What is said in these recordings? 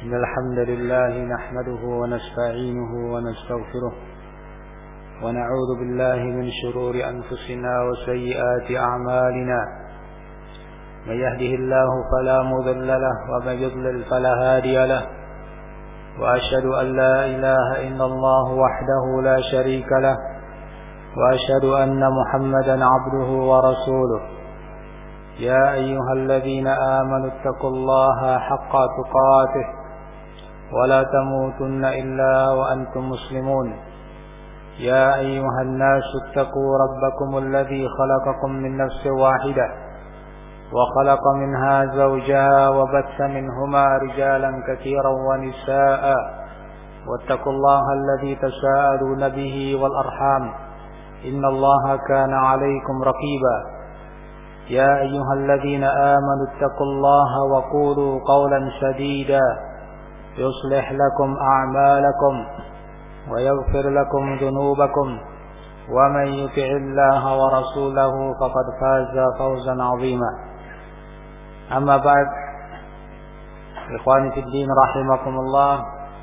إن الحمد لله نحمده ونستعينه ونستغفره ونعوذ بالله من شرور أنفسنا وسيئات أعمالنا من يهده الله فلا مضل له ومن يضلل فلا هادي له وأشهد أن لا إله إلا الله وحده لا شريك له وأشهد أن محمدا عبده ورسوله يا أيها الذين آمنوا اتقوا الله حق تقاته ولا تموتن إلا وأنتم مسلمون يا أيها الناس اتقوا ربكم الذي خلقكم من نفس واحدة وخلق منها زوجها وبث منهما رجالا كثيرا ونساء واتقوا الله الذي تساءلون به والأرحام إن الله كان عليكم رقيبا يا أيها الذين آمنوا اتقوا الله وقولوا قولا سديدا يصلح لكم أعمالكم ويغفر لكم ذنوبكم ومن يطع الله ورسوله فقد فاز فوزا عظيما أما بعد إخواني في الدين rahimakumullah.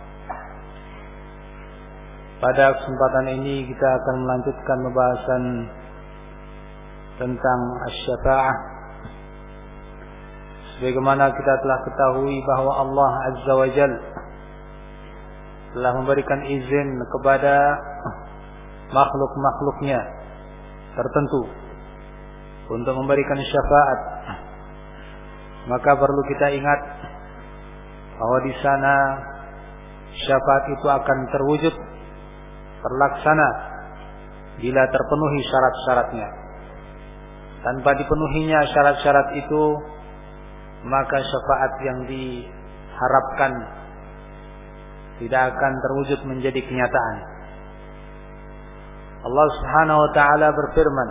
Pada kesempatan ini kita akan melanjutkan pembahasan tentang asy-syafa'ah. Sebagaimana kita telah ketahui bahwa Allah Azza wa Jalla telah memberikan izin kepada makhluk-makhluknya tertentu untuk memberikan syafaat. Maka perlu kita ingat bahwa di sana syafaat itu akan terwujud, terlaksana bila terpenuhi syarat-syaratnya. Tanpa dipenuhinya syarat-syarat itu, maka syafaat yang diharapkan tidak akan terwujud menjadi kenyataan. Allah Subhanahu wa taala berfirman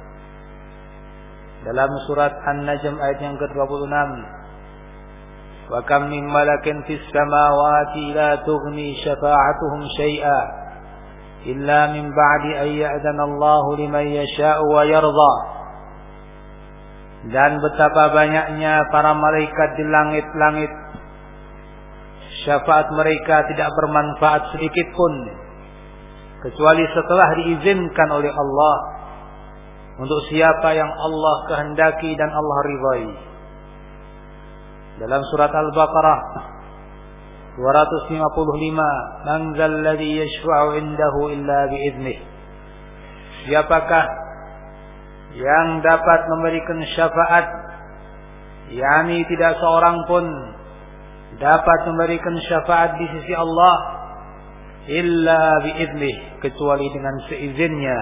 dalam surat An-Najm ayat yang ke-26, "Wa kam min malakin fis samawati la tughni syafa'atuhum syai'a illa min ba'di an ya'dana Allahu liman yasha'u wa yarda." Dan betapa banyaknya para malaikat di langit-langit, syafaat mereka tidak bermanfaat sedikit pun kecuali setelah diizinkan oleh Allah untuk siapa yang Allah kehendaki dan Allah ridhai. Dalam surat Al-Baqarah 255, "Man dzal ladzi yashfa'u 'indahu illa bi'idnih." Siapakah yang dapat memberikan syafaat, yakni tidak seorang pun dapat memberikan syafaat di sisi Allah illa bi'idnih, kecuali dengan seizinnya.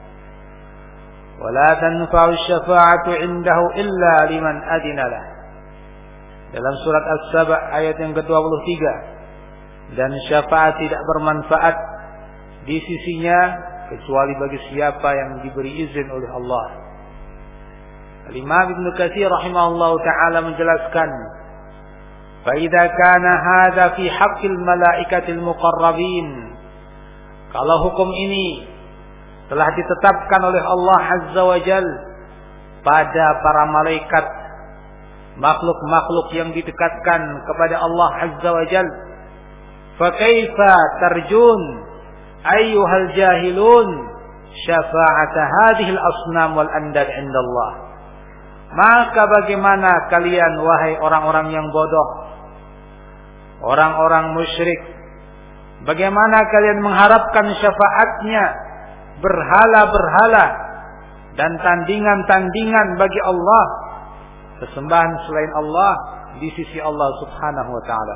Wala tanfa'u syafa'atu 'indahu illa liman adina lah. Dalam surat As-Saba ayat yang ke-23, dan syafaat tidak bermanfaat di sisinya kecuali bagi siapa yang diberi izin oleh Allah. Imam Ibnu Katsir rahimahullahu taala menjelaskan, "Fa idza kana hadza fi haqqil malaikatil muqarrabin." Kalau hukum ini telah ditetapkan oleh Allah Azza wa Jalla pada para malaikat, makhluk-makhluk yang didekatkan kepada Allah Azza wa Jalla, fa kaifa tarjun ayyuhal jahilun syafa'ata hadhil asnam wal andad indallah. Maka bagaimana kalian wahai orang-orang yang bodoh, orang-orang musyrik, bagaimana kalian mengharapkan syafaatnya berhala-berhala dan tandingan-tandingan bagi Allah, sesembahan selain Allah di sisi Allah Subhanahu wa taala.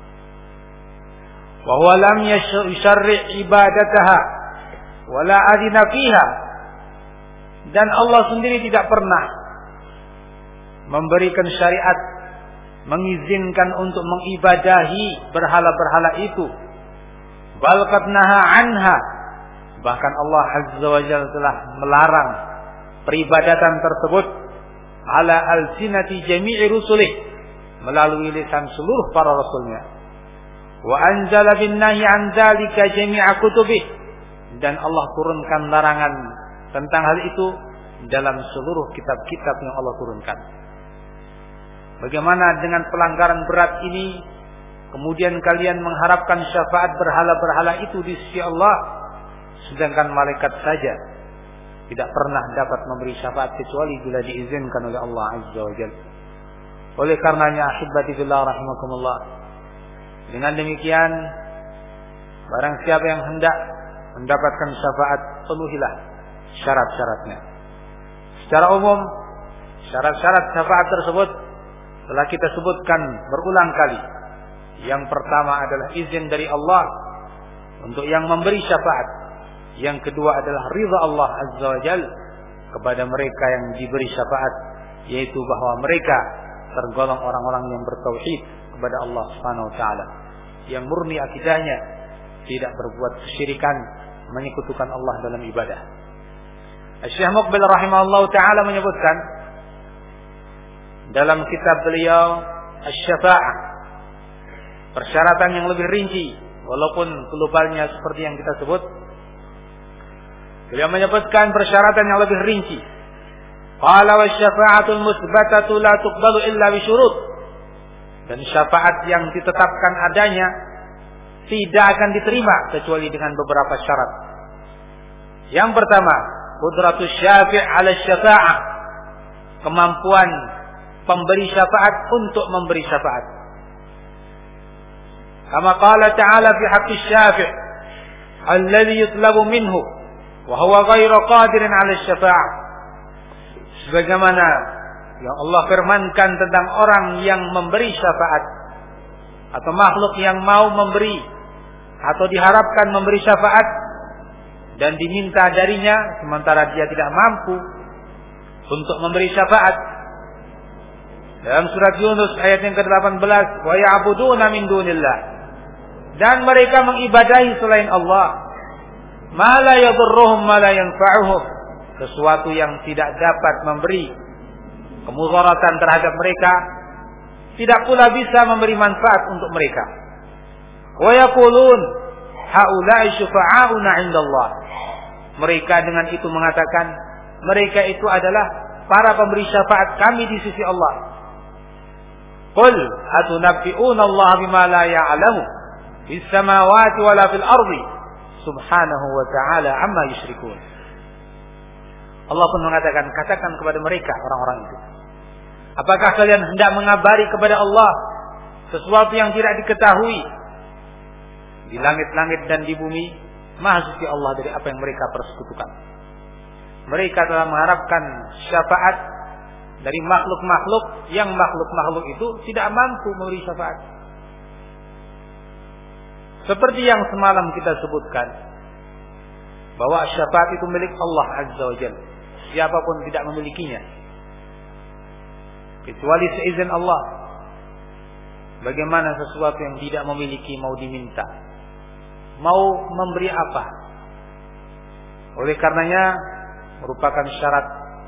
Wa huwa lam yusharri' ibadataha wa la adina fiha. Dan Allah sendiri tidak pernah memberikan syariat, mengizinkan untuk mengibadahi berhala-berhala itu. Bal qad naha anha. Bahkan Allah Azza wa Jalla telah melarang peribadatan tersebut ala alsinati jami'i rusulih, melalui lisan seluruh para rasulnya. Wa anzala bin nahyi an dzalika jami'a kutubih. Dan Allah turunkan larangan tentang hal itu dalam seluruh kitab-kitab yang Allah turunkan. Bagaimana dengan pelanggaran berat ini kemudian kalian mengharapkan syafaat berhala-berhala itu di sisi Allah, sedangkan malaikat saja tidak pernah dapat memberi syafaat kecuali bila diizinkan oleh Allah Azza wa Jalla. Oleh karenanya ahibati fillah rahimakumullah, dengan demikian barang siapa yang hendak mendapatkan syafaat, penuhilah syarat-syaratnya. Secara umum, syarat-syarat syafaat tersebut telah kita sebutkan berulang kali. Yang pertama adalah izin dari Allah untuk yang memberi syafaat. Yang kedua adalah ridha Allah Azza wa Jalla kepada mereka yang diberi syafaat, yaitu bahwa mereka tergolong orang-orang yang bertauhid kepada Allah Subhanahu wa taala, yang murni akidahnya, tidak berbuat kesyirikan, menyekutukan Allah dalam ibadah. Syekh Muqbil rahimahullah taala menyebutkan dalam kitab beliau Asy-Syafa'ah persyaratan yang lebih rinci, walaupun globalnya seperti yang kita sebut. Beliau menyebutkan persyaratan yang lebih rinci. Qala wasyafa'atul musbatatu la tuqbalu illa bi syurut. Dan syafaat yang ditetapkan adanya tidak akan diterima kecuali dengan beberapa syarat. Yang pertama, qudratus syafi' 'ala syafa'ah. Kemampuan pemberi syafaat untuk memberi syafaat. Kama qala ta'ala fi haqqi syafi' alladhi yutlabu minhu wa huwa ghairu qadirin 'ala syafa'ah. Sebagaimana yang Allah firmankan tentang orang yang memberi syafaat atau makhluk yang mau memberi atau diharapkan memberi syafaat dan diminta darinya sementara dia tidak mampu untuk memberi syafaat. Dalam surat Yunus ayat yang ke-18, wa ya'buduna min dunillah, dan mereka mengibadahi selain Allah, ma la yadurruhum ma la yanfa'uhum, sesuatu yang tidak dapat memberi kemudaratan terhadap mereka, tidak pula bisa memberi manfaat untuk mereka. Wa yaqulun haula'i syufa'auna 'indallah. Mereka dengan itu mengatakan mereka itu adalah para pemberi syafaat kami di sisi Allah. Qul atunabbi'una Allah bima la ya'lamu fis samawati wala fil ardi subhanahu wa ta'ala amma yusyrikun. Allah pun mengatakan, katakan kepada mereka orang-orang itu, apakah kalian hendak mengabari kepada Allah sesuatu yang tidak diketahui di langit-langit dan di bumi? Maha suci Allah dari apa yang mereka persekutukan. Mereka telah mengharapkan syafaat dari makhluk-makhluk yang makhluk-makhluk itu tidak mampu memberi syafaat. Seperti yang semalam kita sebutkan, bahwa syafaat itu milik Allah Azza wa Jalla. Siapapun tidak memilikinya kecuali seizin Allah. Bagaimana sesuatu yang tidak memiliki mau diminta, mau memberi apa? Oleh karenanya merupakan syarat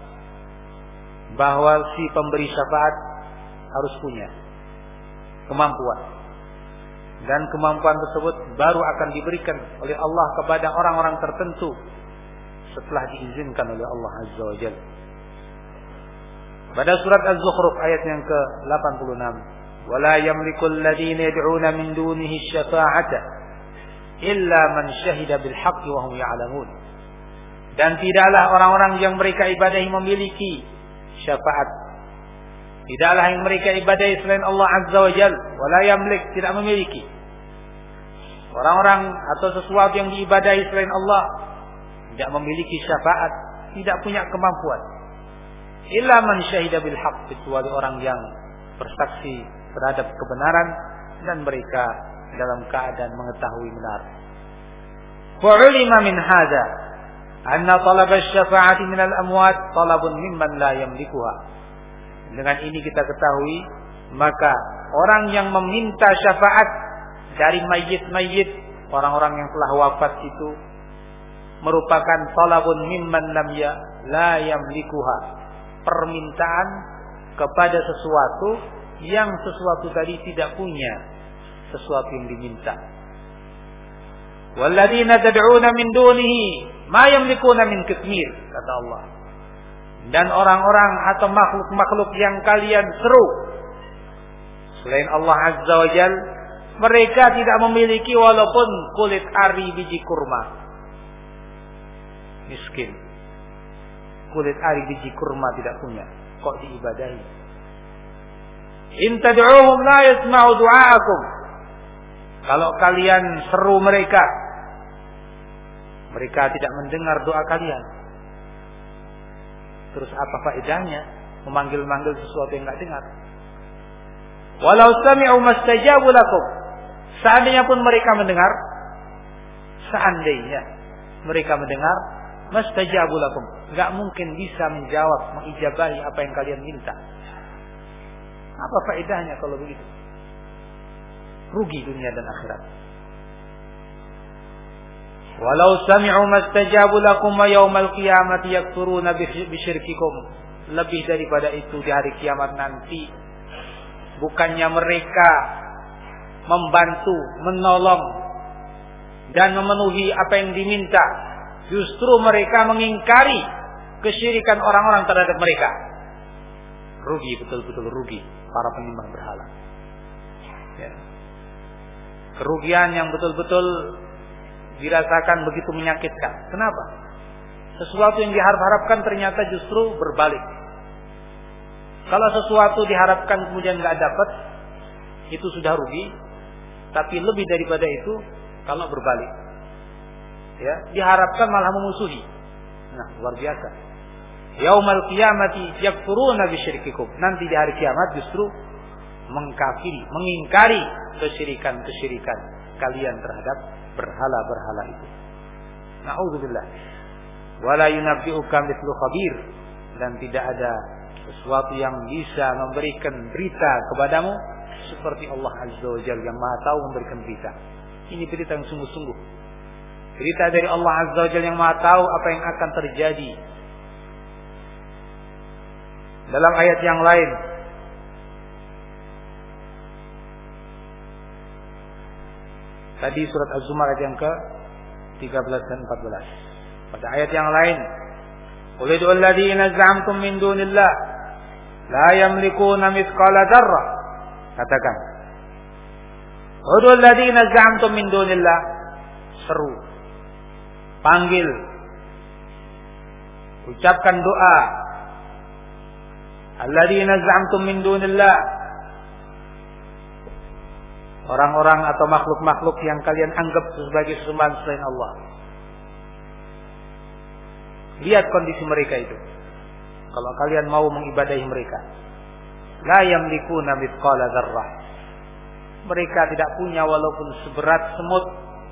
bahwa si pemberi syafaat harus punya kemampuan, dan kemampuan tersebut baru akan diberikan oleh Allah kepada orang-orang tertentu setelah diizinkan oleh Allah Azza wa Jalla. Pada surat Az-Zukhruf ayat yang ke-86, wala yamlikul ladzina yad'una min dunihi syafa'ata illa man syahida bil haqqi wa hum ya'lamun. Dan tidaklah orang-orang yang mereka ibadahi memiliki syafaat. Tidaklah yang mereka ibadahi selain Allah Azza wa Jalla, wala yamlik, tidak memiliki. Orang-orang atau sesuatu yang diibadahi selain Allah tidak memiliki syafaat, tidak punya kemampuan. Illa man syahida bil haqq, kecuali orang yang bersaksi terhadap kebenaran dan mereka dalam keadaan mengetahui benar. Wa ulima min hadza anna talab asy-syafa'ati min al-amwat talabun mimman la yamlikuha. Dengan ini kita ketahui, maka orang yang meminta syafaat dari mayit-mayit, orang-orang yang telah wafat itu, merupakan talabun mimman la yamlikuha, permintaan kepada sesuatu yang sesuatu tadi tidak punya sesuatu yang diminta. Walladzina tad'una min dunihi ma yamlikuna min qitmir, kata Allah. Dan orang-orang atau makhluk-makhluk yang kalian seru selain Allah Azza wa Jalla Mereka tidak memiliki walaupun kulit ari biji kurma. Miskin. Kulit ari biji kurma tidak punya. Kok diibadahi? In tad'uuhum la yasma'u du'aakum. Kalau kalian seru mereka, mereka tidak mendengar doa kalian. Terus apa faedahnya memanggil-manggil sesuatu yang enggak dengar? Walau sami'u mastajabu lakum. Seandainya pun mereka mendengar, mastajabu lakum, enggak mungkin bisa menjawab, mengijabahi apa yang kalian minta. Apa faedahnya kalau begitu? Rugi dunia dan akhirat. Walau sami'u mastajabu lakum wa yaumal qiyamati yakfuruna bisyirkikum. Lebih daripada itu di hari kiamat nanti, bukannya mereka membantu, menolong dan memenuhi apa yang diminta, justru mereka mengingkari kesyirikan orang-orang terhadap mereka. Rugi, betul-betul rugi para penyembah berhala. Ya. Kerugian yang betul-betul dirasakan begitu menyakitkan. Kenapa? Sesuatu yang diharap-harapkan ternyata justru berbalik. Kalau sesuatu diharapkan kemudian nggak dapat, itu sudah rugi. Tapi lebih daripada itu, kalau berbalik, ya, diharapkan malah memusuhi. Nah, luar biasa. Yaumal qiyamati yakfuruna bisyirkikum. Nanti di hari kiamat justru mengkafiri, mengingkari kesyirikan kalian terhadap berhala-berhala itu. Na'udzubillah. Wala yunabbi'uka mithlu khabir. Dan tidak ada sesuatu yang bisa memberikan berita kepadamu seperti Allah Azza wa Jalla yang Maha Tahu memberikan berita. Ini berita yang sungguh-sungguh. Berita dari Allah Azza wa Jalla yang Maha Tahu apa yang akan terjadi. Dalam ayat yang lain, tadi surat Az-Zumar ayat yang ke-13 dan 14. Pada ayat yang lain, qul ud'u alladziina za'amtum min dunillah la yamlikuuna mithqala dzarrah. Katakan, ud'u alladziina za'amtum min dunillah. Seru, panggil, ucapkan doa. Alladziina za'amtum min dunillah. Orang-orang atau makhluk-makhluk yang kalian anggap sebagai sesembahan selain Allah. Lihat kondisi mereka itu. Kalau kalian mau mengibadahi mereka, la yamlikuna mithqala dzarrah. Mereka tidak punya walaupun seberat semut.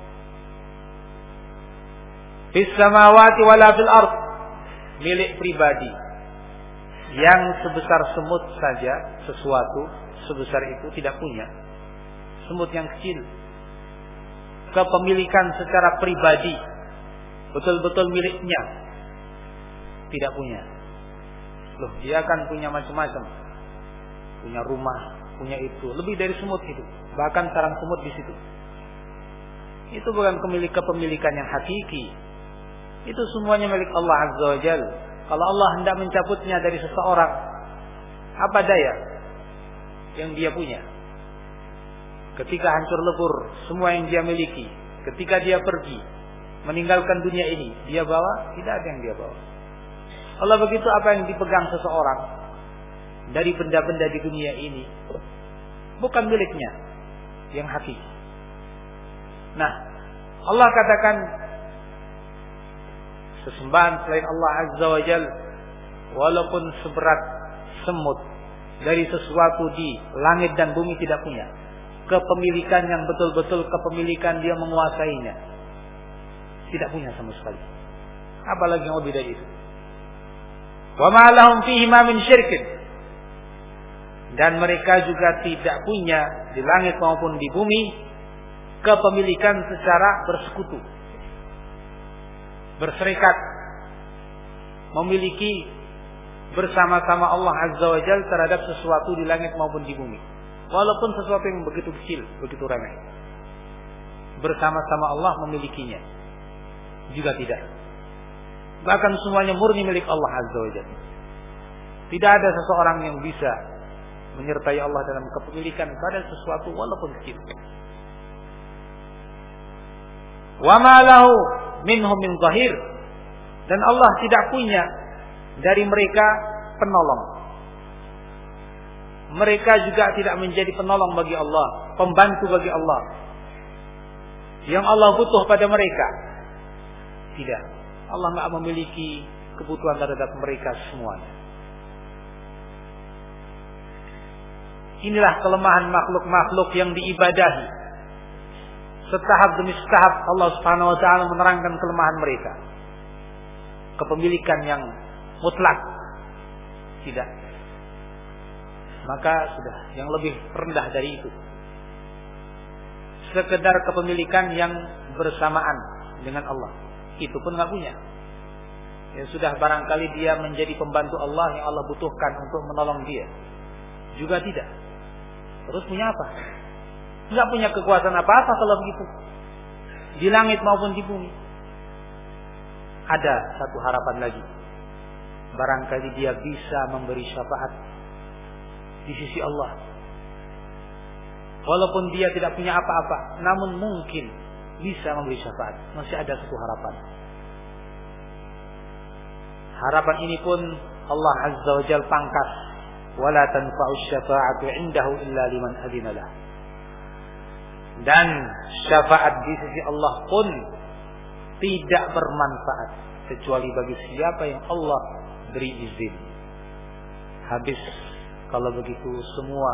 Fis samawati wala fil ard. Milik pribadi. Yang sebesar semut saja, sesuatu sebesar itu tidak punya. Semut yang kecil, kepemilikan secara pribadi, betul-betul miliknya, tidak punya. Loh, dia akan punya macam-macam, punya rumah, punya itu, lebih dari semut itu, bahkan sarang semut di situ. Itu bukan kepemilikan yang hakiki. Itu semuanya milik Allah Azza wa Jalla. Kalau Allah hendak mencabutnya dari seseorang, apa daya yang dia punya? Ketika hancur lebur semua yang dia miliki, ketika dia pergi meninggalkan dunia ini, dia bawa? Tidak ada yang dia bawa. Allah begitu, apa yang dipegang seseorang dari benda-benda di dunia ini bukan miliknya yang hakiki. Nah, Allah katakan sesembahan selain Allah Azza wa Jalla walaupun seberat semut dari sesuatu di langit dan bumi tidak punya. Kepemilikan yang betul-betul kepemilikan dia menguasainya, tidak punya sama sekali. Apalagi yang lebih dari itu. Wa ma lahum fihi ma min syirkin. Dan mereka juga tidak punya di langit maupun di bumi kepemilikan secara bersekutu, berserikat, memiliki bersama-sama Allah Azza wa Jalla terhadap sesuatu di langit maupun di bumi. Walaupun sesuatu yang begitu kecil, begitu remeh, bersama-sama Allah memilikinya juga tidak. Bahkan semuanya murni milik Allah Azza wa Jalla. Tidak ada seseorang yang bisa menyertai Allah dalam kepemilikan pada sesuatu walaupun kecil. Wa ma lahu minhum min zahir. Dan Allah tidak punya dari mereka penolong. Mereka juga tidak menjadi penolong bagi Allah, pembantu bagi Allah. Yang Allah butuh pada mereka. Tidak. Allah tidak memiliki kebutuhan terhadap mereka semuanya. Inilah kelemahan makhluk-makhluk yang diibadahi. Setahap demi setahap Allah Subhanahu wa taala menerangkan kelemahan mereka. Kepemilikan yang mutlak tidak. Maka sudah yang lebih rendah dari itu. Sekedar kepemilikan yang bersamaan dengan Allah, itu pun enggak punya. Ya sudah, barangkali dia menjadi pembantu Allah yang Allah butuhkan untuk menolong dia. Juga tidak. Terus punya apa? Enggak punya kekuasaan apa-apa kalau begitu. Di langit maupun di bumi. Ada satu harapan lagi. Barangkali dia bisa memberi syafaat di sisi Allah. Walaupun dia tidak punya apa-apa, namun mungkin bisa memberi syafaat. Masih ada satu harapan. Harapan ini pun Allah Azza wa Jalla pangkas. Wala tanfa'u syafa'atu 'indahu illa liman adinalah. Dan syafaat di sisi Allah pun tidak bermanfaat kecuali bagi siapa yang Allah beri izin. Habis kalau begitu semua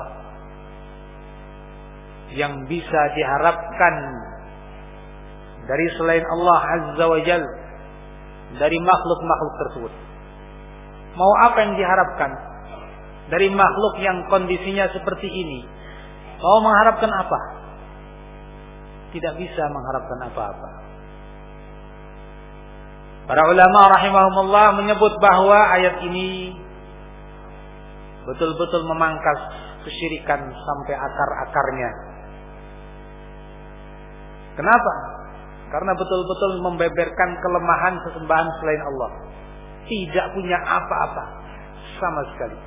yang bisa diharapkan dari selain Allah Azza wa Jalla, dari makhluk-makhluk tersebut. Mau apa yang diharapkan dari makhluk yang kondisinya seperti ini? Mau mengharapkan apa? Tidak bisa mengharapkan apa-apa. Para ulama rahimahumullah menyebut bahwa ayat ini betul-betul memangkas kesyirikan sampai akar-akarnya. Kenapa? Karena betul-betul membeberkan kelemahan sesembahan selain Allah. Tidak punya apa-apa sama sekali.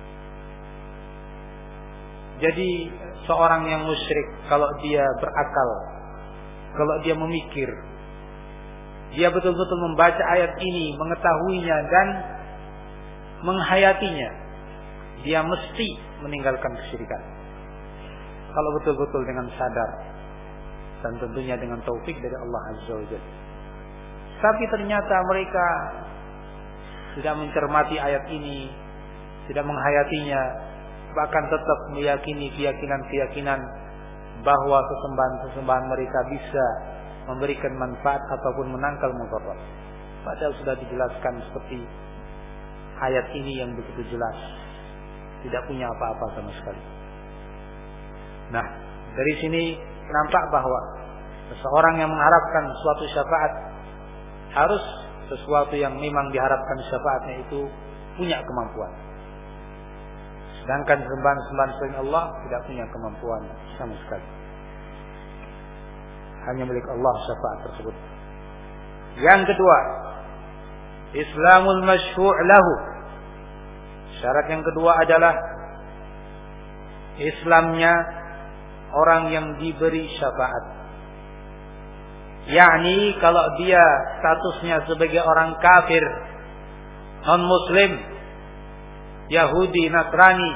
Jadi seorang yang musyrik, kalau dia berakal, kalau dia memikir, dia betul-betul membaca ayat ini, mengetahuinya dan menghayatinya, dia mesti meninggalkan kesyirikan. Kalau betul-betul dengan sadar dan tentunya dengan taufik dari Allah Azza wa Jalla. Tapi ternyata mereka tidak mencermati ayat ini, tidak menghayatinya, bahkan tetap meyakini keyakinan-keyakinan bahwa sesembahan-sesembahan mereka bisa memberikan manfaat ataupun menangkal mudarat. Padahal sudah dijelaskan seperti ayat ini yang begitu jelas, tidak punya apa-apa sama sekali. Nah, dari sini nampak bahwa seseorang yang mengharapkan suatu syafaat harus sesuatu yang memang diharapkan syafaatnya itu punya kemampuan. Sedangkan sembahan-sembahan selain Allah tidak punya kemampuan sama sekali. Hanya milik Allah syafaat tersebut. Yang kedua, Islamul masyfu' lahu. Syarat yang kedua adalah Islamnya orang yang diberi syafaat. Yakni kalau dia statusnya sebagai orang kafir, non-muslim, Yahudi, Nasrani,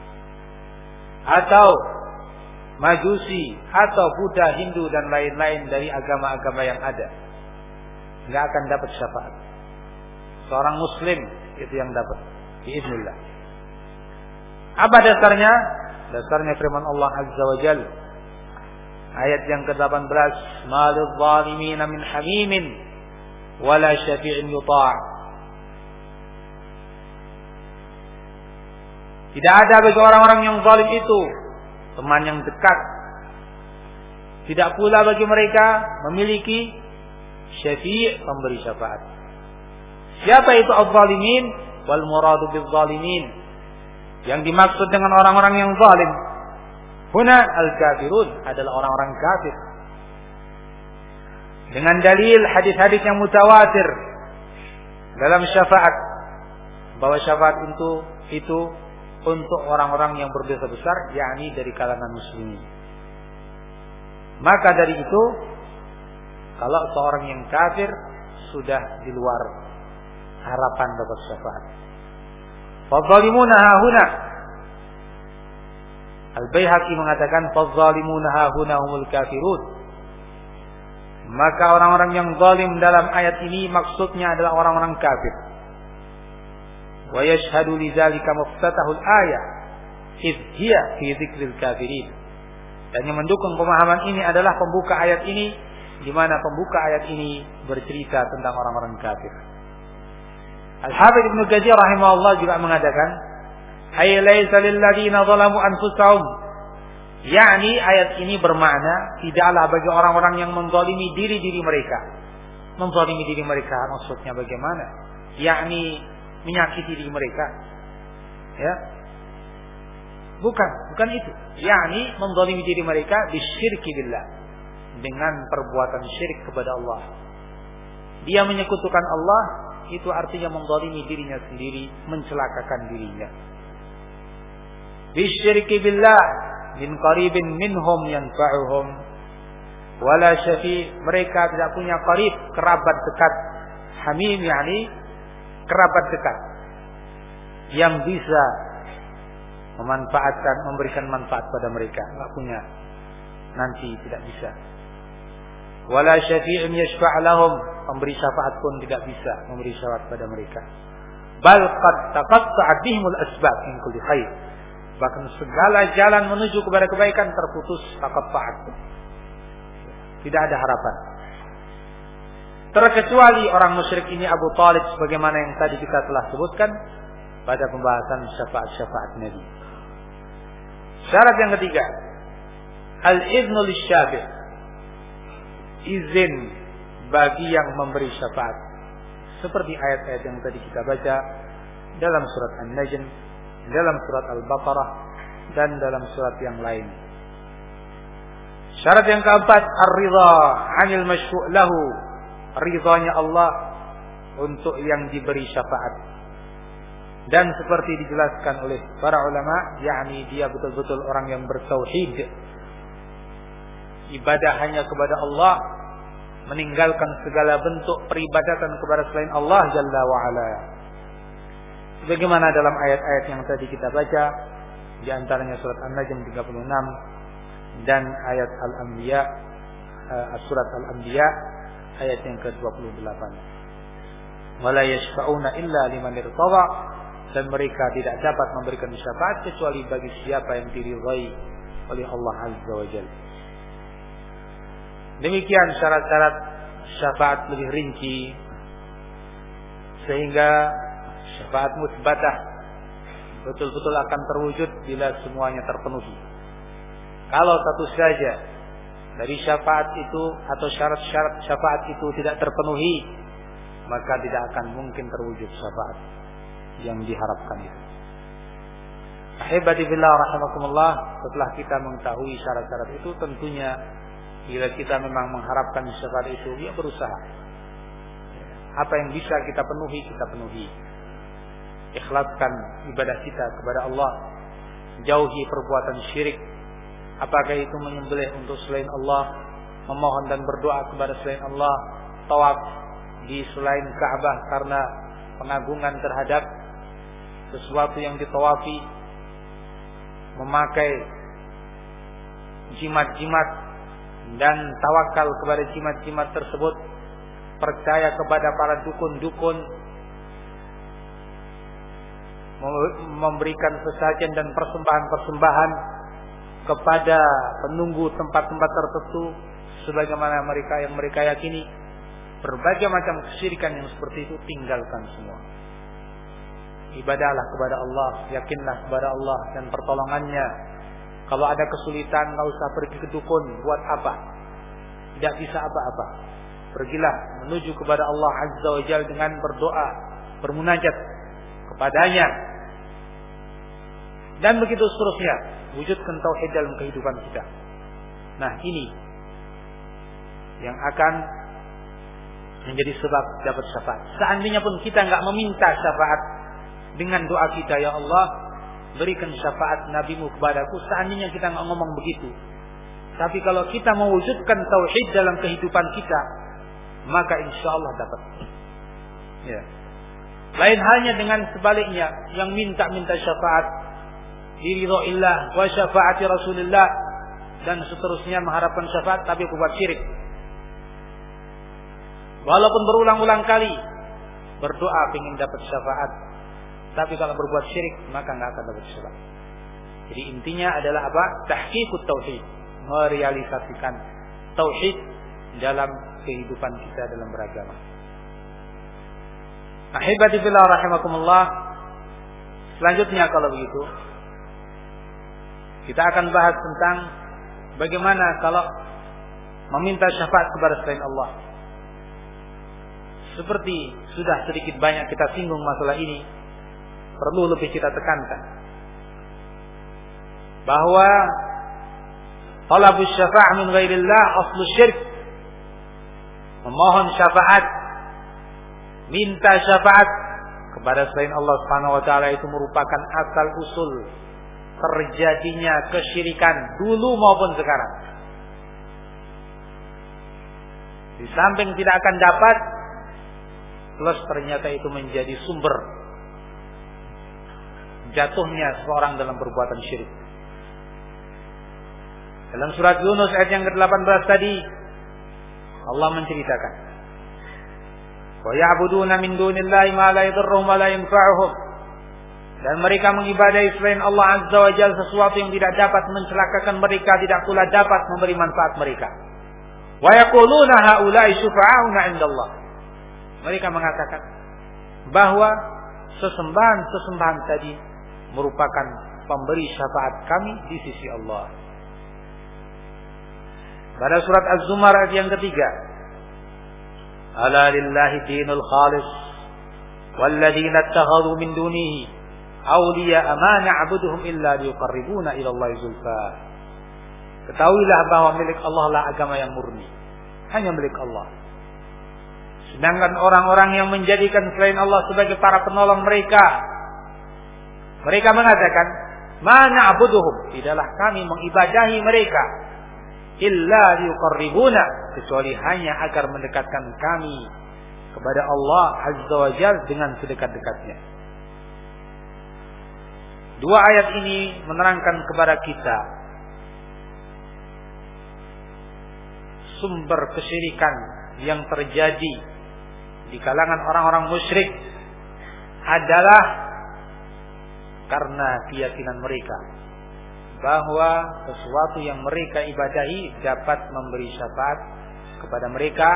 atau Majusi, atau Buddha, Hindu dan lain-lain dari agama-agama yang ada, nggak akan dapat syafaat. Seorang muslim itu yang dapat, biiznillah. Apa dasarnya? Dasarnya firman Allah Azza wa Jalla, ayat yang ke-18, malil zalimin min hamimin wala syafi'in yuta'. Tidak ada bagi orang-orang yang zalim itu teman yang dekat. Tidak pula bagi mereka memiliki syafi', pemberi syafaat. Siapa itu az-zalimin? Wal muradu biz-zalimin, yang dimaksud dengan orang-orang yang zalim huna al-kafirun, adalah orang-orang kafir. Dengan dalil hadis-hadis yang mutawatir dalam syafaat, bahwa syafaat itu untuk orang-orang yang berdosa besar, yakni dari kalangan muslimin. Maka dari itu Kalau seorang yang kafir sudah di luar harapan dapat syafaat. Fadzalimuna hahuna. Al-Baihaqi mengatakan fadzalimuna hahuna humul kafirun. Maka orang-orang yang zalim dalam ayat ini maksudnya adalah orang-orang kafir. Wa yashhadu lidzalika muftatahul ayah idh hiya fi dzikril kafirin. Dan yang mendukung pemahaman ini adalah pembuka ayat ini, di mana pembuka ayat ini bercerita tentang orang-orang kafir. Al-Hafidz Ibnu Katsir rahimahullah juga mengatakan, "Ay laisa lil ladzina zalamu anfusahum." Yakni ayat ini bermakna tidaklah bagi orang-orang yang menzalimi diri-diri mereka. Menzalimi diri mereka maksudnya bagaimana? Yakni menyakiti diri mereka. Ya. Bukan itu. Yakni menzalimi diri mereka bisyirki billah, dengan perbuatan syirik kepada Allah. Dia menyekutukan Allah, itu artinya menzalimi dirinya sendiri, mencelakakan dirinya. Bisyirki billah min qaribin minhum yanfa'uhum wala syafi'. Mereka tidak punya qarib, kerabat dekat. Hamim yakni kerabat dekat yang bisa memanfaatkan, memberikan manfaat pada mereka. Enggak punya, nanti tidak bisa. Wala syafi'un yashfa' lahum, pemberi syafaat pun tidak bisa memberi syafaat pada mereka. Bal qad taqatta'at bihimul asbab min kulli khair. Bahkan segala jalan menuju kepada kebaikan terputus, taqatta'at. Tidak ada harapan. Terkecuali orang musyrik ini Abu Thalib, sebagaimana yang tadi kita telah sebutkan pada pembahasan syafaat-syafaat Nabi. Syarat yang ketiga, al-idnu lisyafi', izin bagi yang memberi syafaat, seperti ayat-ayat yang tadi kita baca dalam surat An-Najm, dalam surat Al-Baqarah, dan dalam surat yang lain. Syarat yang keempat, ar-ridha 'anil masyfu' lahu, ridhanya Allah untuk yang diberi syafaat. Dan seperti dijelaskan oleh para ulama, yakni dia betul-betul orang yang bertauhid, ibadah hanya kepada Allah, meninggalkan segala bentuk peribadatan kepada selain Allah Jalla wa'ala. Sebagaimana dalam ayat-ayat yang tadi kita baca, di antaranya surat An-Najm 36 dan ayat Al-Anbiya, surat Al-Anbiya ayat yang ke-28. Wala yashfa'una illa liman irtada, dan mereka tidak dapat memberikan syafaat kecuali bagi siapa yang diridhai oleh Allah Azza wa Jalla. Demikian syarat-syarat syafaat lebih rinci, sehingga syafaat musbatah betul-betul akan terwujud bila semuanya terpenuhi. Kalau satu saja dari syafaat itu atau syarat-syarat syafaat itu tidak terpenuhi, maka tidak akan mungkin terwujud syafaat yang diharapkan itu. Ahibati billah rahimakumullah, setelah kita mengetahui syarat-syarat itu, tentunya bila kita memang mengharapkan syafaat itu, ya berusaha. Apa yang bisa kita penuhi, kita penuhi. Ikhlaskan ibadah kita kepada Allah. Jauhi perbuatan syirik. Apakah itu menyembelih untuk selain Allah, memohon dan berdoa kepada selain Allah, tawaf di selain Ka'bah karena pengagungan terhadap sesuatu yang ditawafi, memakai jimat-jimat dan tawakal kepada jimat-jimat tersebut, percaya kepada para dukun-dukun, memberikan sesajen dan persembahan-persembahan kepada penunggu tempat-tempat tertentu, sebagaimana mereka yakini. Berbagai macam kesyirikan yang seperti itu tinggalkan semua. Ibadahlah kepada Allah, yakinlah kepada Allah dan pertolongannya. Kalau ada kesulitan, enggak usah pergi ke dukun. Buat apa? Tidak bisa apa-apa. Pergilah menuju kepada Allah Azza wa Jalla dengan berdoa, bermunajat kepadanya. Dan begitu seterusnya. Wujudkan tauhid dalam kehidupan kita. Nah, ini yang akan menjadi sebab dapat syafaat. Seandainya pun kita enggak meminta syafaat dengan doa kita, ya Allah, berikan syafaat nabimu kepadaku, seandainya kita enggak ngomong begitu. Tapi kalau kita mewujudkan tauhid dalam kehidupan kita, maka insya Allah dapat. Ya. Lain halnya dengan sebaliknya, yang minta syafaat diridhoillah wa syafaati Rasulillah dan seterusnya, mengharapkan syafaat tapi berbuat syirik. Walaupun berulang-ulang kali berdoa ingin dapat syafaat, tapi kalau berbuat syirik maka enggak akan dapat syafaat. Jadi intinya adalah apa? Tahqiqut tauhid, merealisasikan tauhid dalam kehidupan kita dalam beragama. Ahibati fillah rahimakumullah. Selanjutnya kalau begitu kita akan bahas tentang bagaimana kalau meminta syafaat kepada selain Allah. Seperti sudah sedikit banyak kita singgung masalah ini, perlu lebih kita tekankan bahwa talabus syafa' min ghairillah aslu syirk. Memohon syafaat, minta syafaat kepada selain Allah Subhanahu wa taala itu merupakan asal usul terjadinya kesyirikan dulu maupun sekarang. Di samping tidak akan dapat, plus ternyata itu menjadi sumber jatuhnya seorang dalam perbuatan syirik. Dalam surat Yunus ayat yang ke-18 tadi Allah menceritakan, wa ya'buduna min dunillahi ma la yadurruhum wa la yanfa'uhum, dan mereka mengibadahi selain Allah Azza wa Jalla sesuatu yang tidak dapat mencelakakan mereka, tidak pula dapat memberi manfaat mereka. Wa yaquluna haula'i syufa'auna 'indallah, mereka mengatakan bahwa sesembahan tadi merupakan pemberi syafaat kami di sisi Allah. Pada surat Az-Zumar ayat yang ketiga, ala lillahi dinul khalis walladzina ittakhadhu min dunihi awliya ma na'buduhum illa liqarribuna ila Allahi zulfa. Ketahuilah bahwa milik Allah lah agama yang murni, hanya milik Allah. Sedangkan orang-orang yang menjadikan selain Allah sebagai para penolong mereka mengatakan, ma na'buduhum, tidaklah kami mengibadahi mereka illa liqarribuna, kecuali hanya agar mendekatkan kami kepada Allah Azza wa Jalla dengan sedekat-dekatnya. Dua ayat ini menerangkan kepada kita sumber kesyirikan yang terjadi di kalangan orang-orang musyrik adalah karena keyakinan mereka bahwa sesuatu yang mereka ibadahi dapat memberi syafaat kepada mereka,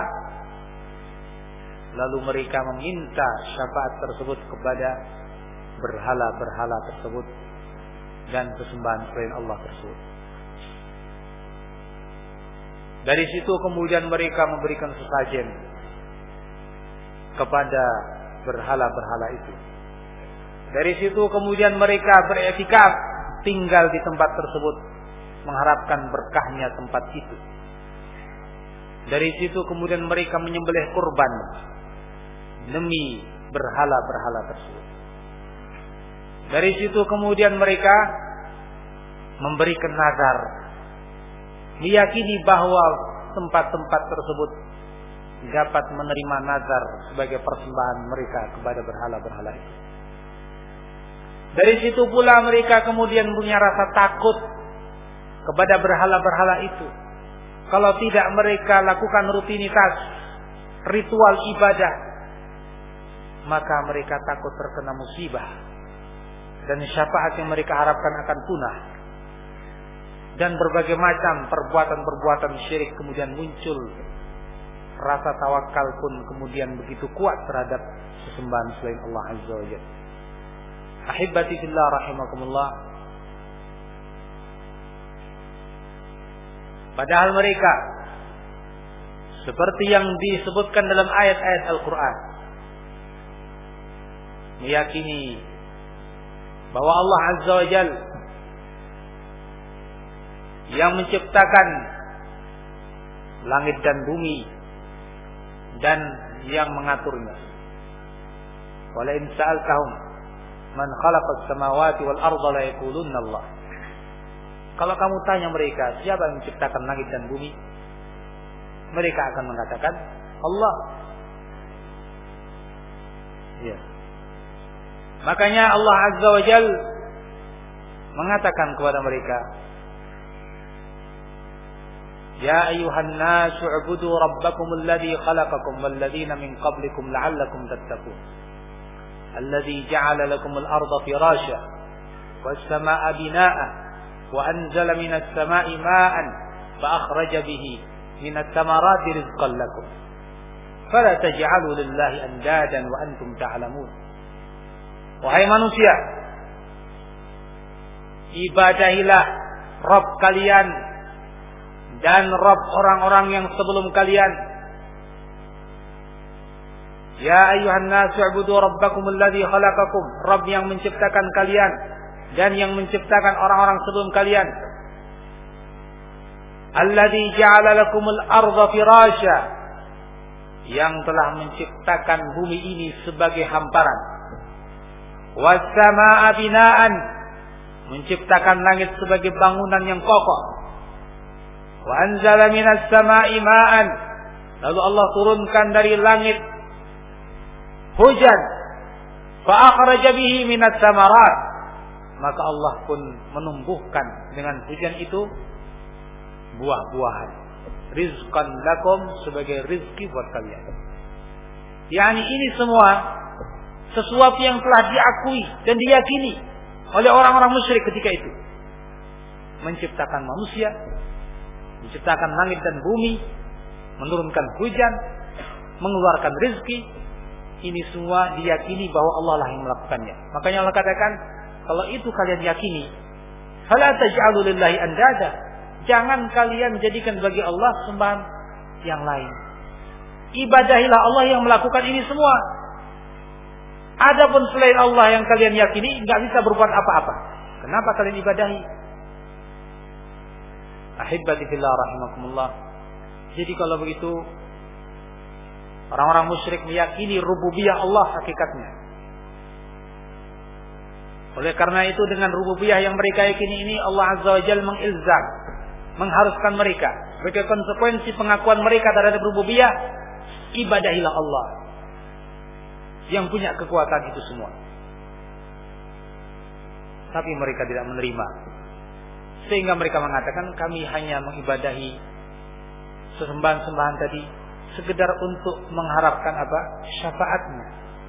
lalu mereka meminta syafaat tersebut kepada berhala-berhala tersebut dan sesembahan selain Allah tersebut. Dari situ kemudian mereka memberikan sesajen kepada berhala-berhala itu. Dari situ kemudian mereka beriktikaf, tinggal di tempat tersebut, mengharapkan berkahnya tempat itu. Dari situ kemudian mereka menyembelih kurban demi berhala-berhala tersebut. Dari situ kemudian mereka memberikan nazar, meyakini bahwa tempat-tempat tersebut dapat menerima nazar sebagai persembahan mereka kepada berhala-berhala itu. Dari situ pula mereka kemudian punya rasa takut kepada berhala-berhala itu. Kalau tidak mereka lakukan rutinitas ritual ibadah, maka mereka takut terkena musibah dan syafaat yang mereka harapkan akan punah. Dan berbagai macam perbuatan-perbuatan syirik kemudian muncul. Rasa tawakal pun kemudian begitu kuat terhadap sesembahan selain Allah Azza wa Jalla. Ahibati fillah rahimakumullah. Padahal mereka seperti yang disebutkan dalam ayat-ayat Al-Quran meyakini bahwa Allah Azza wa Jalla yang menciptakan langit dan bumi dan yang mengaturnya. Wala in sa'altahum man khalaqas samawati wal arda la yaqulunna Allah. Kalau kamu tanya mereka siapa yang menciptakan langit dan bumi, mereka akan mengatakan Allah. Ya. Makanya Allah Azza wa Jal mengatakan kepada mereka, Ya ayuhan nasu ubudu rabbakum alladhi khalaqakum walladzina min qablikum la'allakum tattaqun. Alladhi ja'ala lakum al-arda firasha was-samaa'a binaa'a wa anzala minas samaa'i maa'an fa akhraja bihi minat thamarati rizqan lakum. Fala taj'alu lillahi andadan wa antum ta'lamun. Wahai manusia, ibadahilah Rabb kalian dan Rabb orang-orang yang sebelum kalian. Ya ayuhan nasu ubudu rabbakum alladhi khalaqakum. Rabb yang menciptakan kalian dan yang menciptakan orang-orang sebelum kalian. Alladhi ja'ala lakumul arda firasha, yang telah menciptakan bumi ini sebagai hamparan. Was samaa'a binaan, menciptakan langit sebagai bangunan yang kokoh. Wa anzala minas samaa'i ma'an, lalu Allah turunkan dari langit hujan. Fa akhraja bihi minat thamarat, maka Allah pun menumbuhkan dengan hujan itu buah-buahan. Rizqan lakum, sebagai rizki buat kalian. Yani ini semua sesuatu yang telah diakui dan diyakini oleh orang-orang musyrik ketika itu. Menciptakan manusia, menciptakan langit dan bumi, menurunkan hujan, mengeluarkan rizki, ini semua diyakini bahwa Allah lah yang melakukannya. Makanya Allah katakan, kalau itu kalian yakini, fala taj'alu lillahi andada, jangan kalian jadikan bagi Allah sembahan yang lain. Ibadahilah Allah yang melakukan ini semua. Adapun selain Allah yang kalian yakini, nggak bisa berbuat apa-apa. Kenapa kalian ibadahi? Ahibbati fillah rahimakumullah. Jadi kalau begitu, orang-orang musyrik meyakini rububiyah Allah hakikatnya. Oleh karena itu, dengan rububiyah yang mereka yakini ini, Allah Azza wa Jalla mengilzam, mengharuskan mereka, sebagai konsekuensi pengakuan mereka terhadap rububiyah, ibadahilah Allah yang punya kekuatan itu semua. Tapi mereka tidak menerima, sehingga mereka mengatakan, kami hanya mengibadahi sesembahan-sembahan tadi sekedar untuk mengharapkan apa? Syafaatnya,